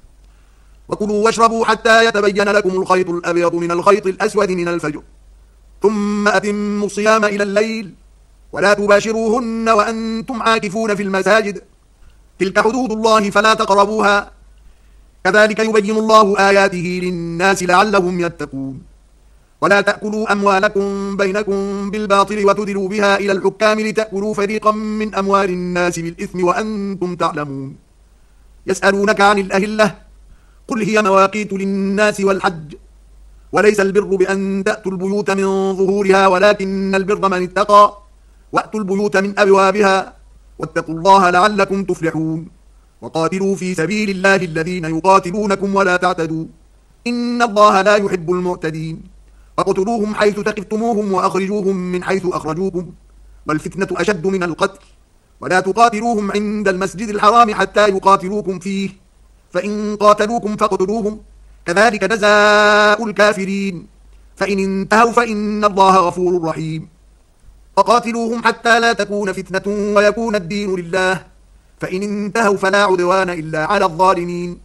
وكلوا واشربوا حتى يتبين لكم الخيط الأبيض من الخيط الأسود من الفجر ثم أتموا الصيام إلى الليل ولا تباشروهن وأنتم عاكفون في المساجد تلك حدود الله فلا تقربوها كذلك يبين الله آياته للناس لعلهم يتقون ولا تأكلوا أموالكم بينكم بالباطل وتدلوا بها إلى الحكام لتأكلوا فريقا من أموال الناس بالإثم وأنتم تعلمون يسألونك عن الأهلة قل هي مواقيت للناس والحج وليس البر بأن تأتوا البيوت من ظهورها ولكن البر من اتقى وأتوا البيوت من أبوابها واتقوا الله لعلكم تفلحون وقاتلوا في سبيل الله الذين يقاتلونكم ولا تعتدوا إن الله لا يحب المعتدين فاقتلوهم حيث ثقفتموهم وأخرجوهم من حيث أخرجوكم والفتنة أشد من القتل ولا تقاتلوهم عند المسجد الحرام حتى يقاتلوكم فيه فإن قاتلوكم فاقتلوهم كذلك جزاء الكافرين فإن انتهوا فإن الله غفور رحيم فقاتلوهم حتى لا تكون فتنة ويكون الدين لله فإن انتهوا فلا عدوان إلا على الظالمين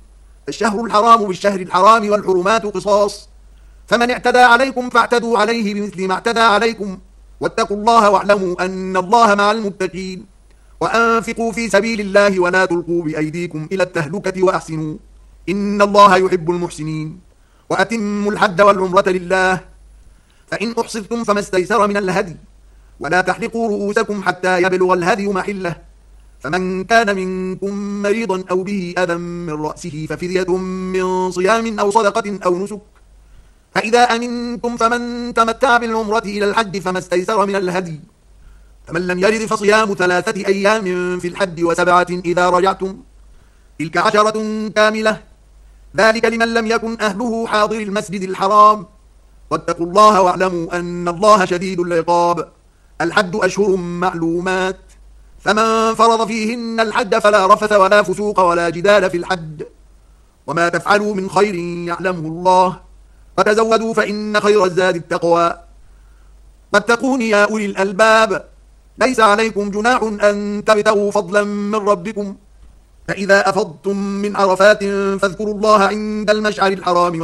الشهر الحرام بالشهر الحرام والحرمات قصاص، فمن اعتدى عليكم فاعتدوا عليه بمثل ما اعتدى عليكم، واتقوا الله واعلموا أن الله مع المتقين. وأنفقوا في سبيل الله ولا تلقوا بأيديكم إلى التهلكة وأحسنوا إن الله يحب المحسنين. وأتموا الحج والعمرة لله، فإن أحصرتم فما استيسر من الهدي، ولا تحلقوا رؤوسكم حتى يبلغ الهدي محله، فمن كان منكم مريضا أو به أذى من رأسه ففدية من صيام أو صدقة أو نسك، فإذا أمنتم فمن تمتع بالعمرة إلى الحج فما استيسر من الهدي، فمن لم يرد فصيام 3 أيام في الحج و7 إذا رجعتم، تلك 10 كاملة، ذلك لمن لم يكن أهله حاضر المسجد الحرام. واتقوا الله واعلموا أن الله شديد العقاب. الحج أشهر معلومات، فمن فرض فيهن الحج فلا رفث ولا فسوق ولا جدال في الحج، وما تفعلوا من خير يعلمه الله، وتزودوا فإن خير الزاد التقوى، واتقون يا أولي الألباب. ليس عليكم جناح أن تبتغوا فضلا من ربكم، فإذا أفضتم من عرفات فاذكروا الله عند المشعر الحرام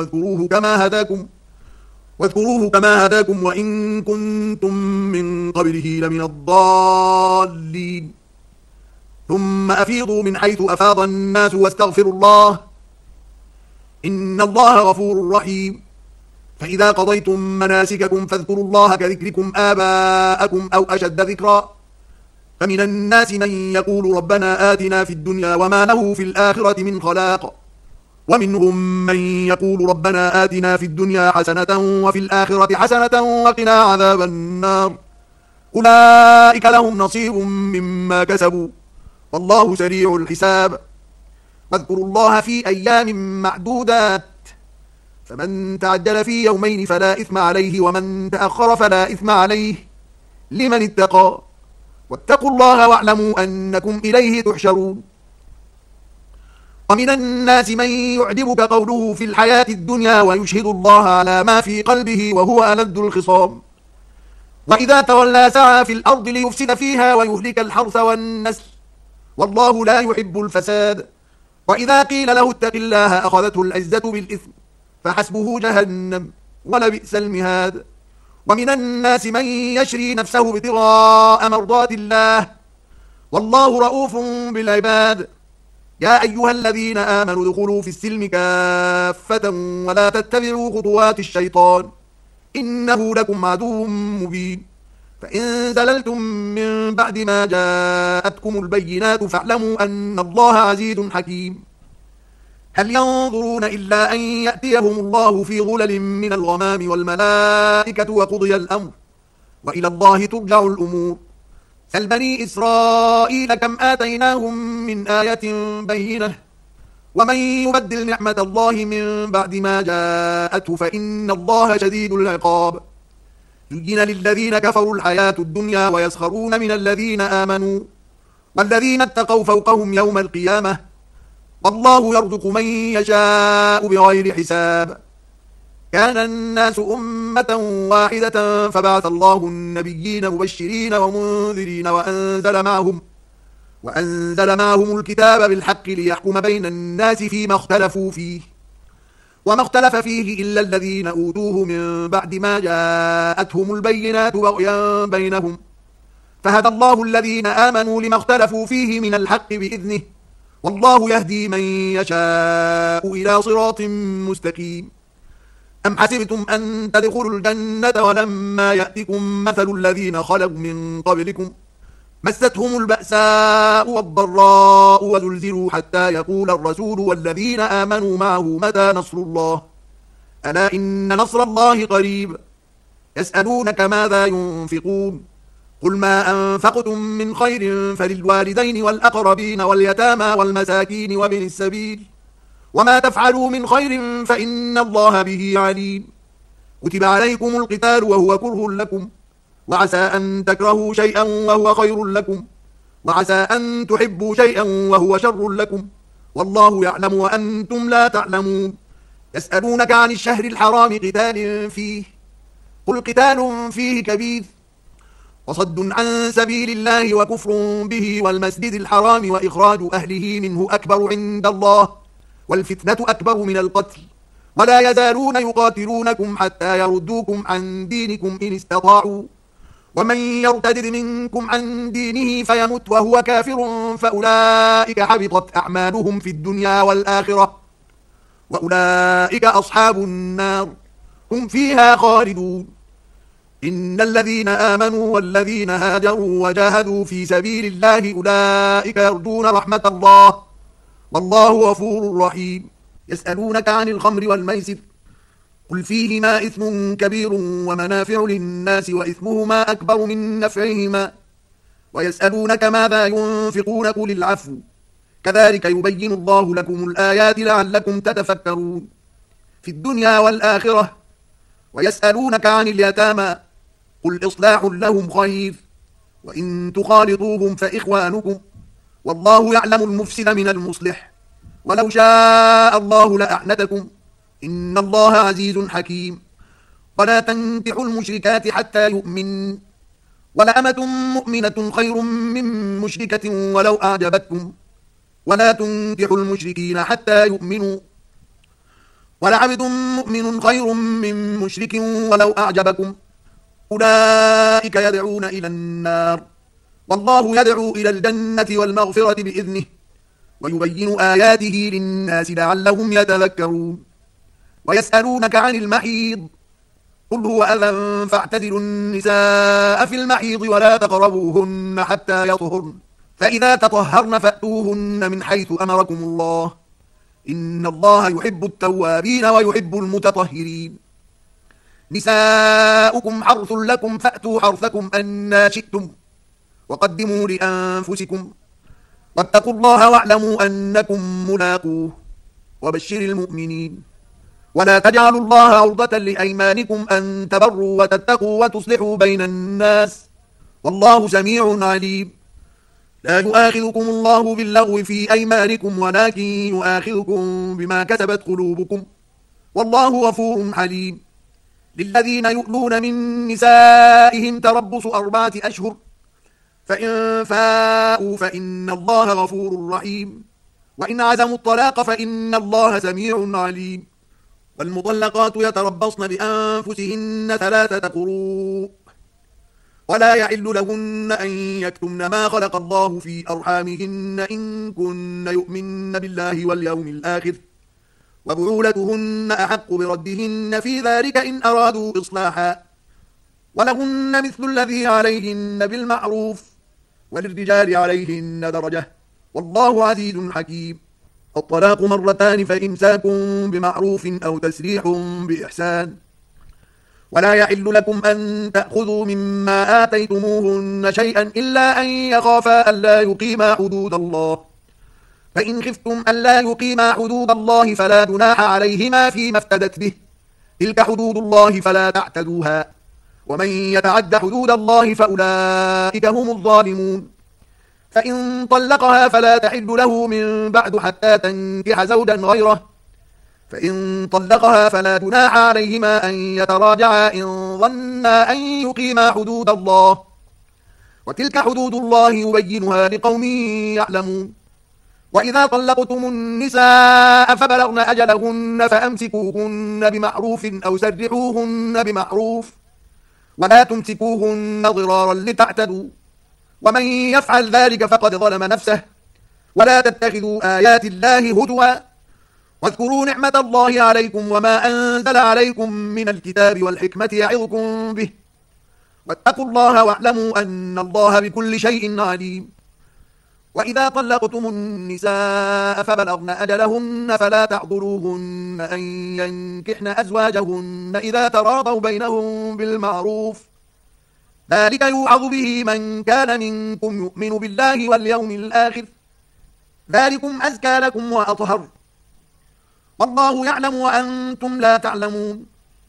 واذكروه كما هداكم وإن كنتم من قبله لمن الضالين. ثم أفيضوا من حيث أفاض الناس واستغفروا الله إن الله غفور رحيم. فإذا قضيتم مناسككم فاذكروا الله كذكركم آباءكم أو أشد ذكرا. فمن الناس من يقول ربنا آتنا في الدنيا وما له في الآخرة من خلاق، ومنهم من يقول ربنا آتنا في الدنيا حسنة وفي الآخرة حسنة وقنا عذاب النار. أولئك لهم نصيب مما كسبوا والله سريع الحساب. واذكروا الله في أيام معدودات، فمن تعجل في يومين فلا إثم عليه ومن تأخر فلا إثم عليه لمن اتقى. واتقوا الله واعلموا أنكم إليه تحشرون. ومن الناس من يعجبك قوله في الحياة الدنيا ويشهد الله على ما في قلبه وهو ألد الخصام، وإذا تولى سعى في الأرض ليفسد فيها ويهلك الحرث والنسل والله لا يحب الفساد. وإذا قيل له اتق الله أخذته العزة بالإثم فحسبه جهنم ولبئس المهاد. ومن الناس من يشري نفسه ابتغاء مرضات الله والله رؤوف بالعباد. يا أيها الذين آمنوا ادخلوا في السلم كافة ولا تتبعوا خطوات الشيطان إنه لكم عدو مبين. فإن زللتم من بعد ما جاءتكم البينات فاعلموا أن الله عزيز حكيم. هل ينظرون إلا أن يأتيهم الله في غلل من الغمام والملائكة وقضي الأمر وإلى الله ترجع الأمور. سل بني إسرائيل كم آتيناهم من آية بينة ومن يبدل نعمة الله من بعد ما جاءته فإن الله شديد العقاب. زين للذين كفروا الحياة الدنيا ويسخرون من الذين آمنوا والذين اتقوا فوقهم يوم القيامة والله يرزق من يشاء بغير حساب. كان الناس أمة واحدة فبعث الله النبيين مبشرين ومنذرين وأنزل معهم الكتاب بالحق ليحكم بين الناس فيما اختلفوا فيه وما اختلف فيه إلا الذين أوتوه من بعد ما جاءتهم البينات بغيا بينهم فهدى الله الذين آمنوا لما اختلفوا فيه من الحق بإذنه والله يهدي من يشاء إلى صراط مستقيم. أم حسبتم أن تدخلوا الجنة ولما يأتكم مثل الذين خلوا من قبلكم مستهم البأساء والضراء وزلزلوا حتى يقول الرسول والذين آمنوا معه متى نصر الله ألا إن نصر الله قريب. يسألونك ماذا ينفقون قل ما أنفقتم من خير فللوالدين والأقربين واليتامى والمساكين وابن السبيل وما تفعلوا من خير فإن الله به عليم. كتب عليكم القتال وهو كره لكم وعسى أن تكرهوا شيئا وهو خير لكم وعسى أن تحبوا شيئا وهو شر لكم والله يعلم وأنتم لا تعلمون. يسألونك عن الشهر الحرام قتال فيه قل قتال فيه كبير وصد عن سبيل الله وكفر به والمسجد الحرام وإخراج أهله منه أكبر عند الله والفتنة أكبر من القتل ولا يزالون يقاتلونكم حتى يردوكم عن دينكم إن استطاعوا ومن يرتد منكم عن دينه فيمت وهو كافر فأولئك حبطت أعمالهم في الدنيا والآخرة وأولئك أصحاب النار هم فيها خالدون. إن الذين آمنوا والذين هاجروا وجاهدوا في سبيل الله أولئك يرجون رحمة الله والله غفور رحيم. يسألونك عن الخمر والميسر قل فيهما إثم كبير ومنافع للناس وإثمهما أكبر من نفعهما ويسألونك ماذا ينفقون قل العفو كذلك يبين الله لكم الآيات لعلكم تتفكرون في الدنيا والآخرة. ويسألونك عن اليتامى قل إصلاح لهم خير وإن تخالطوهم فإخوانكم والله يعلم المفسد من المصلح ولو شاء الله لأعنتكم إن الله عزيز حكيم. ولا تنكحوا المشركات حتى يؤمن ولأمة مؤمنة خير من مشركة ولو أعجبتكم ولا تنكحوا المشركين حتى يؤمنوا ولعبد مؤمن خير من مشرك ولو أعجبكم أولئك يدعون إلى النار والله يدعو إلى الجنة والمغفرة بإذنه ويبين آياته للناس لعلهم يتذكرون. ويسألونك عن المحيض قل هو أذى فاعتزلوا النساء في المحيض ولا تقربوهن حتى يطهرن فإذا تطهرن فأتوهن من حيث أمركم الله إن الله يحب التوابين ويحب المتطهرين. نساؤكم حرث لكم فأتوا حرثكم أنى شئتم وقدموا لأنفسكم واتقوا الله واعلموا أنكم ملاقوه وبشر المؤمنين. ولا تجعلوا الله عرضة لأيمانكم أن تبروا وتتقوا وتصلحوا بين الناس والله سميع عليم. لا يؤاخذكم الله باللغو في أيمانكم ولكن يؤاخذكم بما كسبت قلوبكم والله غفور حليم. للذين يؤلون من نسائهم تربص 4 أشهر فإن فاءوا فإن الله غفور رحيم وإن عزموا الطلاق فإن الله سميع عليم. والمطلقات يتربصن بأنفسهن 3 قروء ولا يحل لهن أن يكتمن ما خلق الله في أرحامهن إن كن يؤمن بالله واليوم الآخر وبعولتهن أحق بردهن في ذلك إن أرادوا إصلاحا ولهن مثل الذي عليهن بالمعروف وللرجال عليهن درجة والله عزيز حكيم. الطلاق 2 فإمساك بمعروف أو تسريح بإحسان ولا يحل لكم أن تأخذوا مما آتيتموهن شيئا إلا أن يخافا ألا يقيما حدود الله فإن خفتم ألا يقيما حدود الله فلا جناح عليهما فيما افتدت به تلك حدود الله فلا تعتدوها ومن يتعد حدود الله فأولئك هم الظالمون. فإن طلقها فلا تحل له من بعد حتى تنكح زوجا غيره فإن طلقها فلا جناح عليهما أن يتراجعا إن ظنا أن يقيما حدود الله وتلك حدود الله يبينها لقوم يعلمون. وإذا طلقتم النساء فبلغن أجلهن فأمسكوهن بمعروف أو سرحوهن بمعروف ولا تمسكوهن ضرارا لتعتدوا ومن يفعل ذلك فقد ظلم نفسه ولا تتخذوا آيات الله هزوا واذكروا نعمة الله عليكم وما أنزل عليكم من الكتاب والحكمة يعظكم به واتقوا الله واعلموا أن الله بكل شيء عليم. وإذا طلقتم النساء فبلغن أجلهن فلا تعضلوهن أن ينكحن أزواجهن إذا تراضوا بينهم بالمعروف ذلك يوعظ به من كان منكم يؤمن بالله واليوم الآخر ذلكم أزكى لكم وأطهر والله يعلم وأنتم لا تعلمون.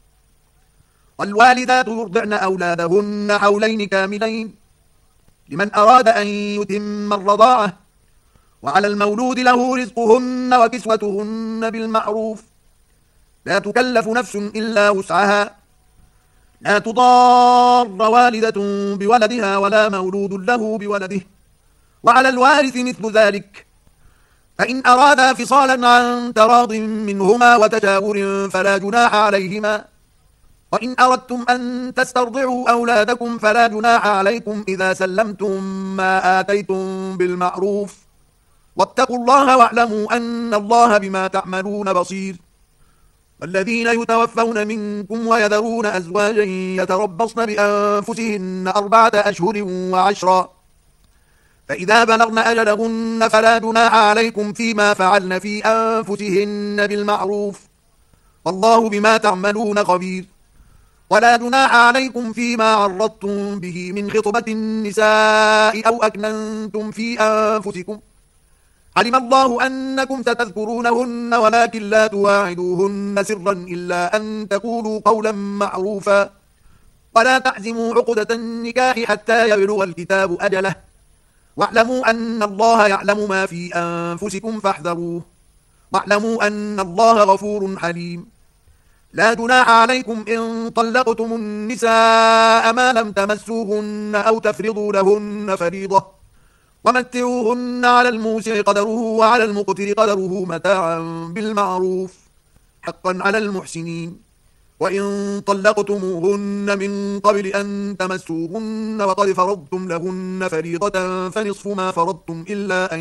والوالدات يرضعن أولادهن حولين كاملين لمن أراد أن يتم الرضاعة وعلى المولود له رزقهن وكسوتهن بالمعروف لا تكلف نفس إلا وسعها لا تضار والدة بولدها ولا مولود له بولده وعلى الوارث مثل ذلك فإن أرادا فصالا عن تراض منهما وتشاور فلا جناح عليهما. وإن أردتم أن تسترضعوا أولادكم فلا جناح عليكم إذا سلمتم ما آتيتم بالمعروف. واتقوا الله واعلموا أن الله بما تعملون بصير. والذين يتوفون منكم ويذرون أزواجا يتربصن بأنفسهن 4 أشهر و10، فإذا بلغن أجلهن فلا جناح عليكم فيما فعلن في أنفسهن بالمعروف، والله بما تعملون خبير. ولا جناح عليكم فيما عرضتم به من خطبة النساء أو أكننتم في أنفسكم، علم الله أنكم ستذكرونهن ولكن لا تواعدوهن سرا إلا أن تقولوا قولا معروفا. ولا تعزموا عقدة النكاح حتى يبلغ الكتاب أجله، واعلموا أن الله يعلم ما في أنفسكم فاحذروه، واعلموا أن الله غفور حليم. لا جناح عليكم إن طلقتم النساء ما لم تمسوهن أو تفرضوا لهن فريضة، ومتعوهن على الموسع قدره وعلى المقتر قدره متاعا بالمعروف، حقا على المحسنين. وإن طلقتموهن من قبل أن تمسوهن وقد فرضتم لهن فريضة فنصف ما فرضتم إلا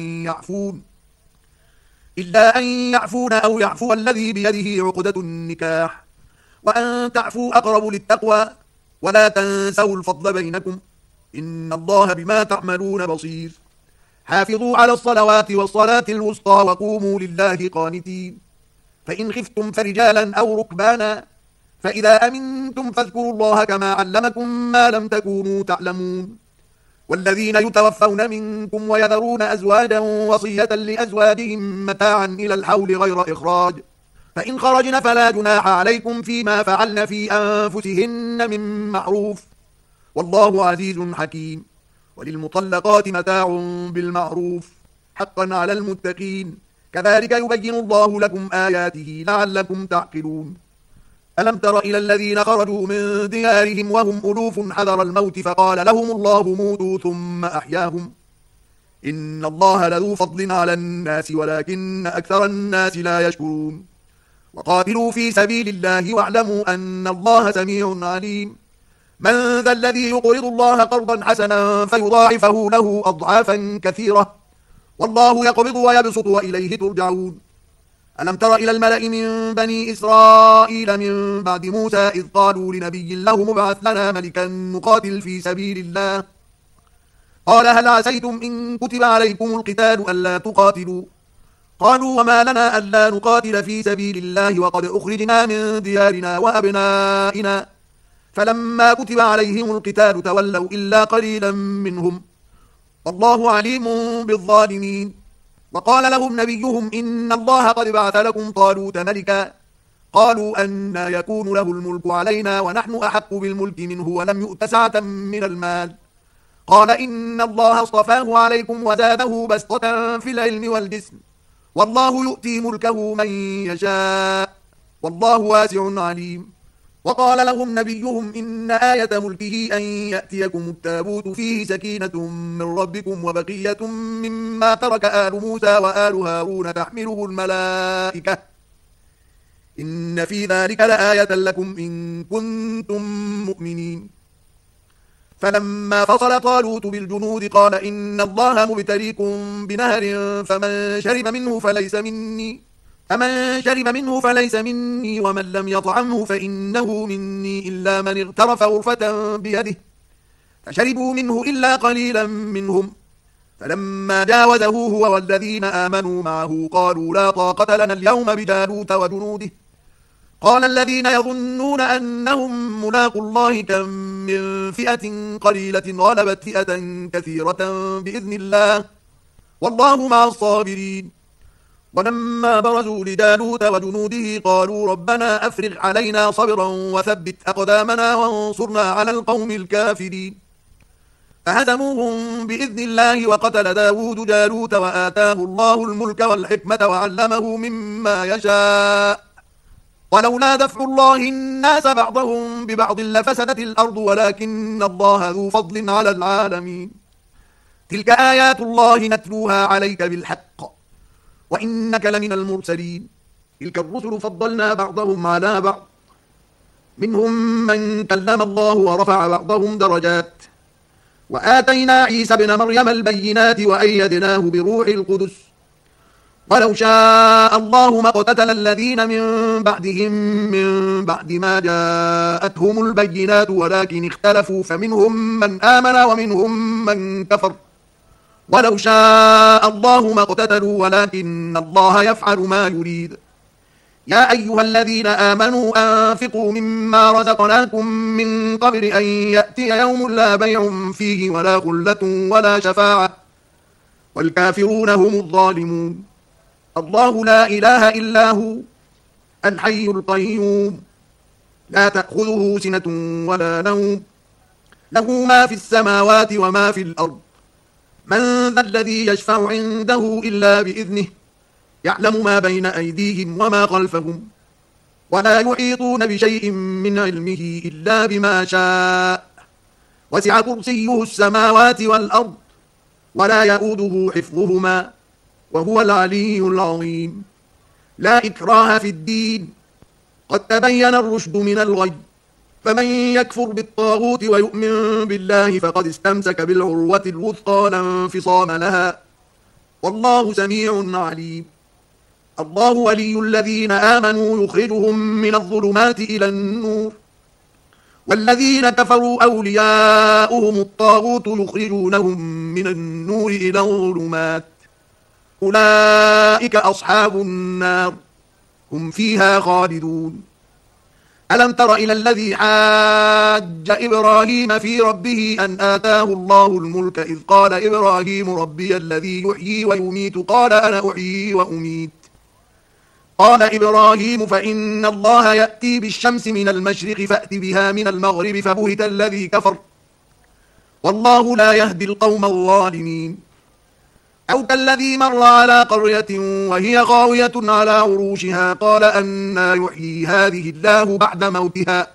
أن يعفون أو يعفو الذي بيده عقدة النكاح، وأن تعفوا أقرب للتقوى، ولا تنسوا الفضل بينكم، إن الله بما تعملون بصير. حافظوا على الصلوات والصلاة الوسطى وقوموا لله قانتين. فإن خفتم فرجالا أو ركبانا، فإذا أمنتم فاذكروا الله كما علمكم ما لم تكونوا تعلمون. والذين يتوفون منكم ويذرون أزواجا وصية لأزواجهم متاعا إلى الحول غير إخراج، فإن خرجن فلا جناح عليكم فيما فعلن في أنفسهن من معروف، والله عزيز حكيم. وللمطلقات متاع بالمعروف، حقا على المتقين. كذلك يبين الله لكم آياته لعلكم تعقلون. ألم تر إلى الذين خرجوا من ديارهم وهم ألوف حذر الموت فقال لهم الله موتوا ثم أحياهم، إن الله لذو فضل على الناس ولكن أكثر الناس لا يشكرون. وقاتلوا في سبيل الله واعلموا أن الله سميع عليم. من ذا الذي يقرض الله قرضا حسنا فيضاعفه له أضعافا كثيرة، والله يقبض ويبسط وإليه ترجعون. ألم تر إلى الملأ من بني إسرائيل من بعد موسى إذ قالوا لنبي له مبعث لنا ملكا نقاتل في سبيل الله، قال هل عسيتم إن كتب عليكم القتال ألا تقاتلوا؟ قالوا وما لنا ألا نقاتل في سبيل الله وقد أخرجنا من ديارنا وأبنائنا، فلما كتب عليهم القتال تولوا إلا قليلا منهم، والله عليم بالظالمين. وقال لهم نبيهم إن الله قد بعث لكم طالوت ملكا، قالوا أنى يكون له الملك علينا ونحن أحق بالملك منه ولم يؤت سعة من المال، قال إن الله اصطفاه عليكم وزاده بسطة في العلم والجسم، والله يؤتي ملكه من يشاء، والله واسع عليم. وقال لهم نبيهم إن آية ملكه أن يأتيكم التابوت فيه سكينة من ربكم وبقية مما ترك آل موسى وآل هارون تحمله الملائكة، إن في ذلك لآية لكم إن كنتم مؤمنين. فلما فصل طالوت بالجنود قال إن الله مبتليكم بنهر فمن شرب منه فليس مني ومن لم يطعمه فإنه مني إلا من اغترف غرفة بيده، فشربوا منه إلا قليلا منهم. فلما جاوزه هو والذين آمنوا معه قالوا لا طاقة لنا اليوم بجالوت وجنوده، قال الذين يظنون أنهم ملاقوا الله كم من فئة قليلة غلبت فئة كثيرة بإذن الله، والله مع الصابرين. ولما برزوا لجالوت وجنوده قالوا ربنا أفرغ علينا صبرا وثبت أقدامنا وانصرنا على القوم الكافرين، فهزموهم بإذن الله. وقتل داود جالوت وآتاه الله الملك والحكمة وعلمه مما يشاء، ولولا دفع الله الناس بعضهم ببعض لفسدت الأرض ولكن الله ذو فضل على العالمين. تلك آيات الله نتلوها عليك بالحق، وإنك لمن المرسلين تلك الرسل فضلنا بعضهم على بعض منهم من كلم الله ورفع بعضهم درجات وآتينا عيسى ابن مريم البينات وأيدناه بروح القدس ولو شاء الله ما اقتتل الذين من بعدهم من بعد ما جاءتهم البينات ولكن اختلفوا فمنهم من آمن ومنهم من كفر ولو شاء الله ما اقتتلوا ولكن الله يفعل ما يريد يا أيها الذين آمنوا أنفقوا مما رزقناكم من قبل أن يأتي يوم لا بيع فيه ولا خلة ولا شفاعة والكافرون هم الظالمون الله لا إله إلا هو الحي القيوم لا تأخذه سنة ولا نوم له ما في السماوات وما في الأرض من ذا الذي يشفع عنده إلا بإذنه يعلم ما بين أيديهم وما خلفهم ولا يحيطون بشيء من علمه إلا بما شاء وسع كرسيه السماوات والأرض ولا يؤوده حفظهما وهو العلي العظيم لا إكراه في الدين قد تبين الرشد من الغي فمن يكفر بالطاغوت ويؤمن بالله فقد استمسك بالعروة الوثقى لا انفصام لها والله سميع عليم الله ولي الذين آمنوا يخرجهم من الظلمات إلى النور والذين كفروا أولياؤهم الطاغوت يخرجونهم من النور إلى الظلمات أولئك أصحاب النار هم فيها خالدون ألم تر إلى الذي حاج إبراهيم في ربه أن آتاه الله الملك إذ قال إبراهيم ربي الذي يحيي ويميت قال أنا أحيي وأميت قال إبراهيم فإن الله يأتي بالشمس من المشرق فأت بها من المغرب فبهت الذي كفر والله لا يهدي القوم الظالمين أو كالذي مر على قرية وهي خاوية على عروشها قال أنى يحيي هذه الله بعد موتها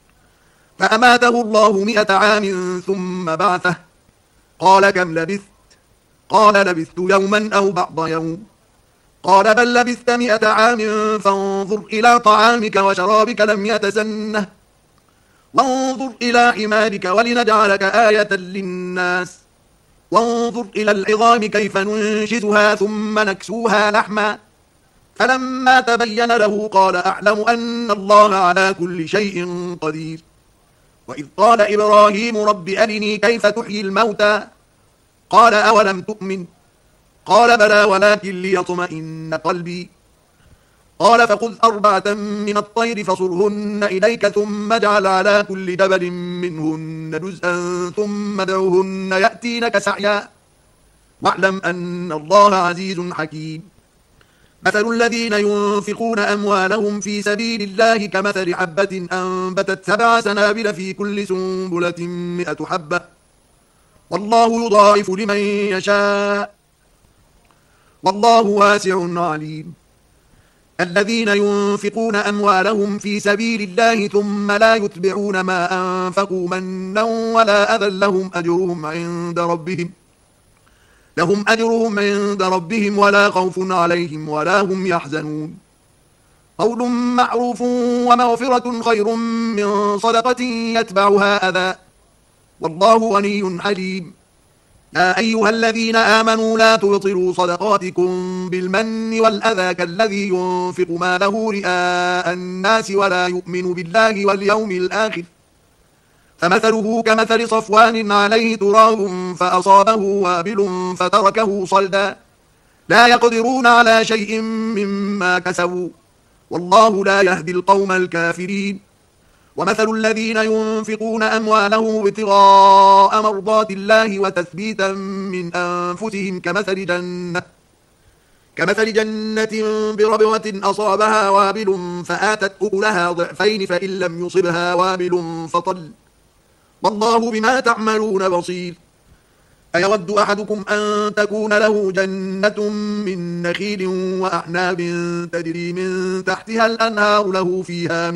فأماته الله 100 عام ثم بعثه قال كم لبثت قال لبثت يوما أو بعض يوم قال بل لبثت 100 عام فانظر إلى طعامك وشرابك لم يتسنه وانظر إلى حمارك ولنجعلك آية للناس وانظر إلى العظام كيف ننشزها ثم نكسوها لحما فلما تبين له قال أعلم أن الله على كل شيء قدير وإذ قال إبراهيم رب أرني كيف تحيي الموتى قال أولم تؤمن قال بلى ولكن ليطمئن قلبي قال فخذ 4 من الطير فصرهن إليك ثم اجعل على كل جبل منهن جزءا ثم ادعوهن يأتينك سعيا واعلم أن الله عزيز حكيم مثل الذين ينفقون أموالهم في سبيل الله كمثل حبة أنبتت 7 سنابل في كل سنبلة 100 حبة والله يضاعف لمن يشاء والله واسع عليم الذين ينفقون أموالهم في سبيل الله ثم لا يتبعون ما أنفقوا منا ولا أذى لهم أجرهم عند ربهم ولا خوف عليهم ولا هم يحزنون قول معروف ومغفرة خير من صدقة يتبعها أذى والله غني حليم يا أيها الذين آمنوا لا تبطلوا صدقاتكم بالمن والأذى كالذي ينفق ماله رئاء الناس ولا يؤمن بالله واليوم الآخر فمثله كمثل صفوان عليه تراب فأصابه وابل فتركه صلدا لا يقدرون على شيء مما كسبوا والله لا يهدي القوم الكافرين ومثل الذين ينفقون أموالهم ابتغاء مرضات الله وتثبيتا من أنفسهم كمثل جنة بربوة أصابها وابل فآتت أكلها ضعفين فإن لم يصبها وابل فطل والله بما تعملون بصير أيود أحدكم أن تكون له جنة من نخيل وأعناب تجري من تحتها الأنهار له فيها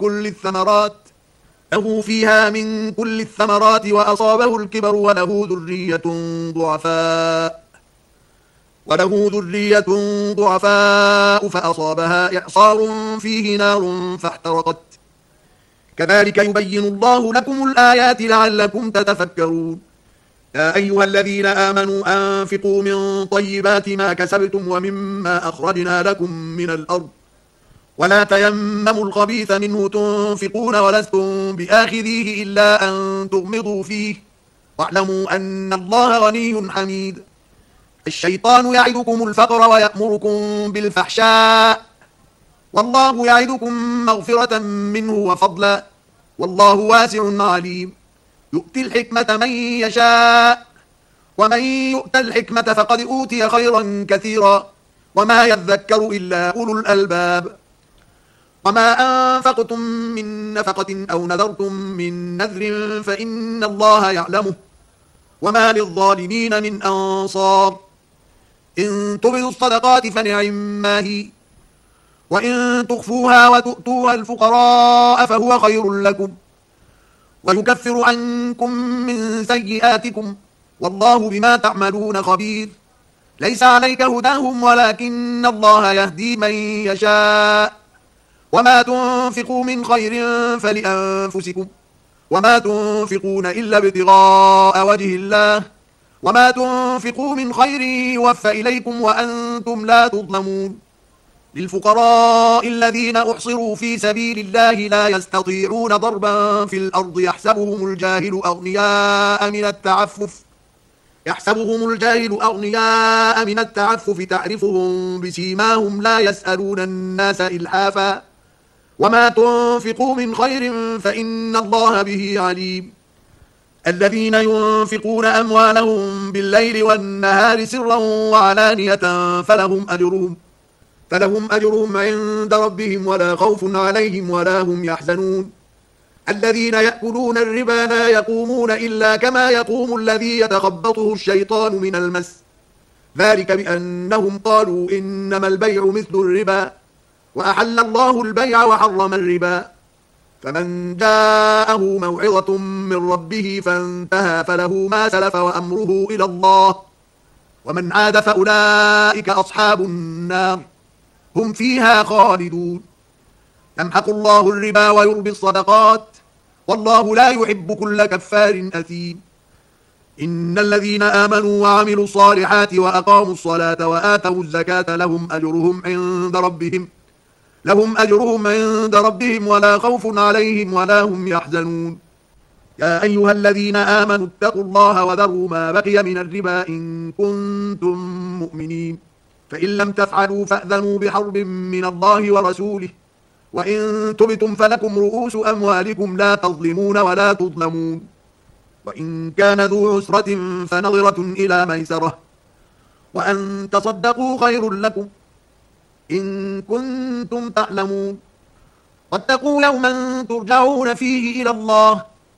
من كل الثمرات وأصابه الكبر وله ذرية ضعفاء وله ذرية ضعفاء فأصابها إعصار فيه نار فاحترقت كذلك يبين الله لكم الآيات لعلكم تتفكرون يا أيها الذين آمنوا أنفقوا من طيبات ما كسبتم ومما أخرجنا لكم من الأرض ولا تيمموا الخبيث منه تنفقون ولستم بآخذيه إلا أن تغمضوا فيه واعلموا أن الله غني حميد الشيطان يعدكم الفقر ويأمركم بالفحشاء والله يعدكم مغفرة منه وفضلا والله واسع عليم يؤتي الحكمة من يشاء ومن يؤت الحكمة فقد أوتي خيرا كثيرا وما يذكر إلا أولو الألباب وما أنفقتم من نفقة أو نذرتم من نذر فإن الله يعلمه وما للظالمين من أنصار إن تبدوا الصدقات فنعما هي وإن تخفوها وتؤتوها الفقراء فهو خير لكم ويكفر عنكم من سيئاتكم والله بما تعملون خبير ليس عليك هداهم ولكن الله يهدي من يشاء وما تنفقوا من خير فلأنفسكم وما تنفقون إلا ابتغاء وجه الله وما تنفقوا من خير يوفى إليكم وأنتم لا تظلمون للفقراء الذين أحصروا في سبيل الله لا يستطيعون ضربا في الأرض يحسبهم الجاهل أغنياء من التعفف تعرفهم بسيماهم لا يسألون الناس إلحافا وما تنفقوا من خير فإن الله به عليم الذين ينفقون أموالهم بالليل والنهار سرا وعلانية فلهم أجرهم عند ربهم ولا خوف عليهم ولا هم يحزنون الذين يأكلون الربا لا يقومون إلا كما يقوم الذي يتخبطه الشيطان من المس ذلك بأنهم قالوا إنما البيع مثل الربا وأحل الله البيع وحرم الربا فمن جاءه موعظة من ربه فانتهى فله ما سلف وأمره إلى الله ومن عاد فأولئك أصحاب النار هم فيها خالدون يمحق الله الربا ويربي الصدقات والله لا يحب كل كفار أثيم إن الذين آمنوا وعملوا الصالحات وأقاموا الصلاة وآتوا الزكاة لهم أجرهم عند ربهم ولا خوف عليهم ولا هم يحزنون يا أيها الذين آمنوا اتقوا الله وذروا ما بقي من الربا إن كنتم مؤمنين فإن لم تفعلوا فأذنوا بحرب من الله ورسوله وإن تبتم فلكم رؤوس أموالكم لا تظلمون ولا تظلمون وإن كان ذو عسرة فنظرة إلى ميسرة وأن تصدقوا خير لكم إن كنتم تعلمون واتقوا يوما ترجعون فيه إلى الله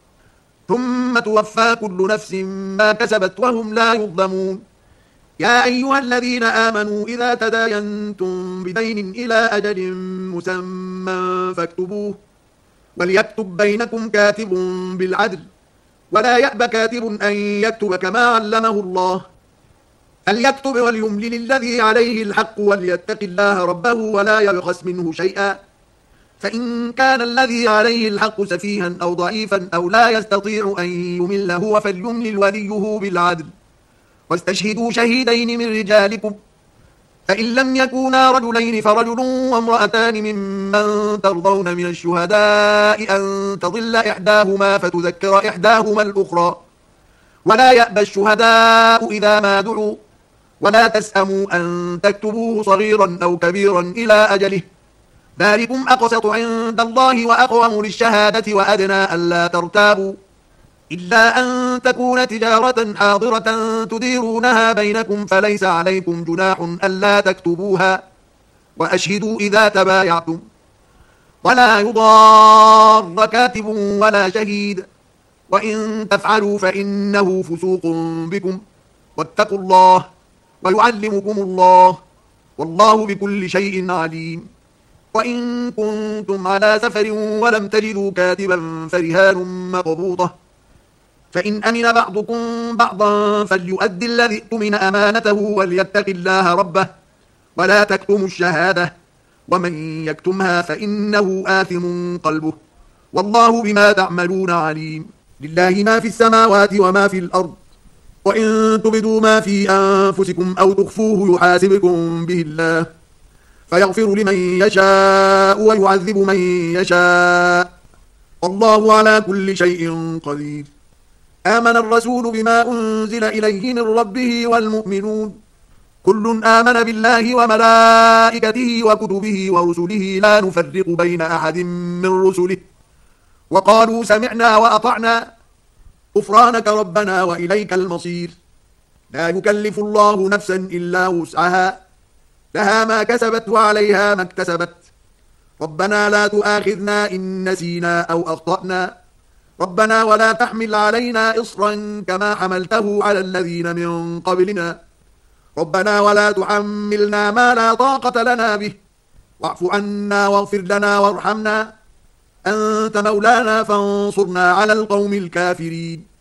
ثم توفى كل نفس ما كسبت وهم لا يظلمون يا أيها الذين آمنوا إذا تداينتم بدين إلى أجل مسمى فاكتبوه وليكتب بينكم كاتب بالعدل ولا يأب كاتب أن يكتب كما علمه الله فليكتب وليملل الذي عليه الحق وليتق الله ربه ولا يبخس منه شيئا فإن كان الذي عليه الحق سفيها أو ضعيفا أو لا يستطيع أن يمل هو فليملل وليه بالعدل واستشهدوا شهيدين من رجالكم فإن لم يكونا رجلين فرجل وامرأتان ممن ترضون من الشهداء أن تضل إحداهما فتذكر إحداهما الأخرى ولا يأبى الشهداء إذا ما دعوا ولا تسأموا أن تكتبوه صغيرا أو كبيرا إلى أجله ذلكم أقسط عند الله وأقوم للشهادة وأدنى ألا ترتابوا إلا أن تكون تجارة حاضرة تديرونها بينكم فليس عليكم جناح ألا تكتبوها وأشهدوا إذا تبايعتم ولا يضار كاتب ولا شهيد وإن تفعلوا فإنه فسوق بكم واتقوا الله ويعلمكم الله والله بكل شيء عليم وإن كنتم على سفر ولم تجدوا كاتبا فرهان مقبوضة فإن أمن بعضكم بعضا فليؤد الذي اؤتمن أمانته وليتق الله ربه ولا تكتموا الشهادة ومن يكتمها فإنه آثم قلبه والله بما تعملون عليم. لله ما في السماوات وما في الأرض وإن تبدوا ما في أنفسكم أو تخفوه يحاسبكم به الله فيغفر لمن يشاء ويعذب من يشاء والله على كل شيء قدير. آمن الرسول بما أنزل إليه من ربه والمؤمنون كل آمن بالله وملائكته وكتبه ورسله لا نفرق بين أحد من رسله وقالوا سمعنا وأطعنا غفرانك ربنا وإليك المصير. لا يكلف الله نفسا إلا وسعها لها ما كسبت وعليها ما اكتسبت ربنا لا تؤاخذنا إن نسينا أو أخطأنا ربنا ولا تحمل علينا إصرا كما حملته على الذين من قبلنا ربنا ولا تحملنا ما لا طاقة لنا به واعف عنا واغفر لنا وارحمنا أنت مولانا فانصرنا على القوم الكافرين.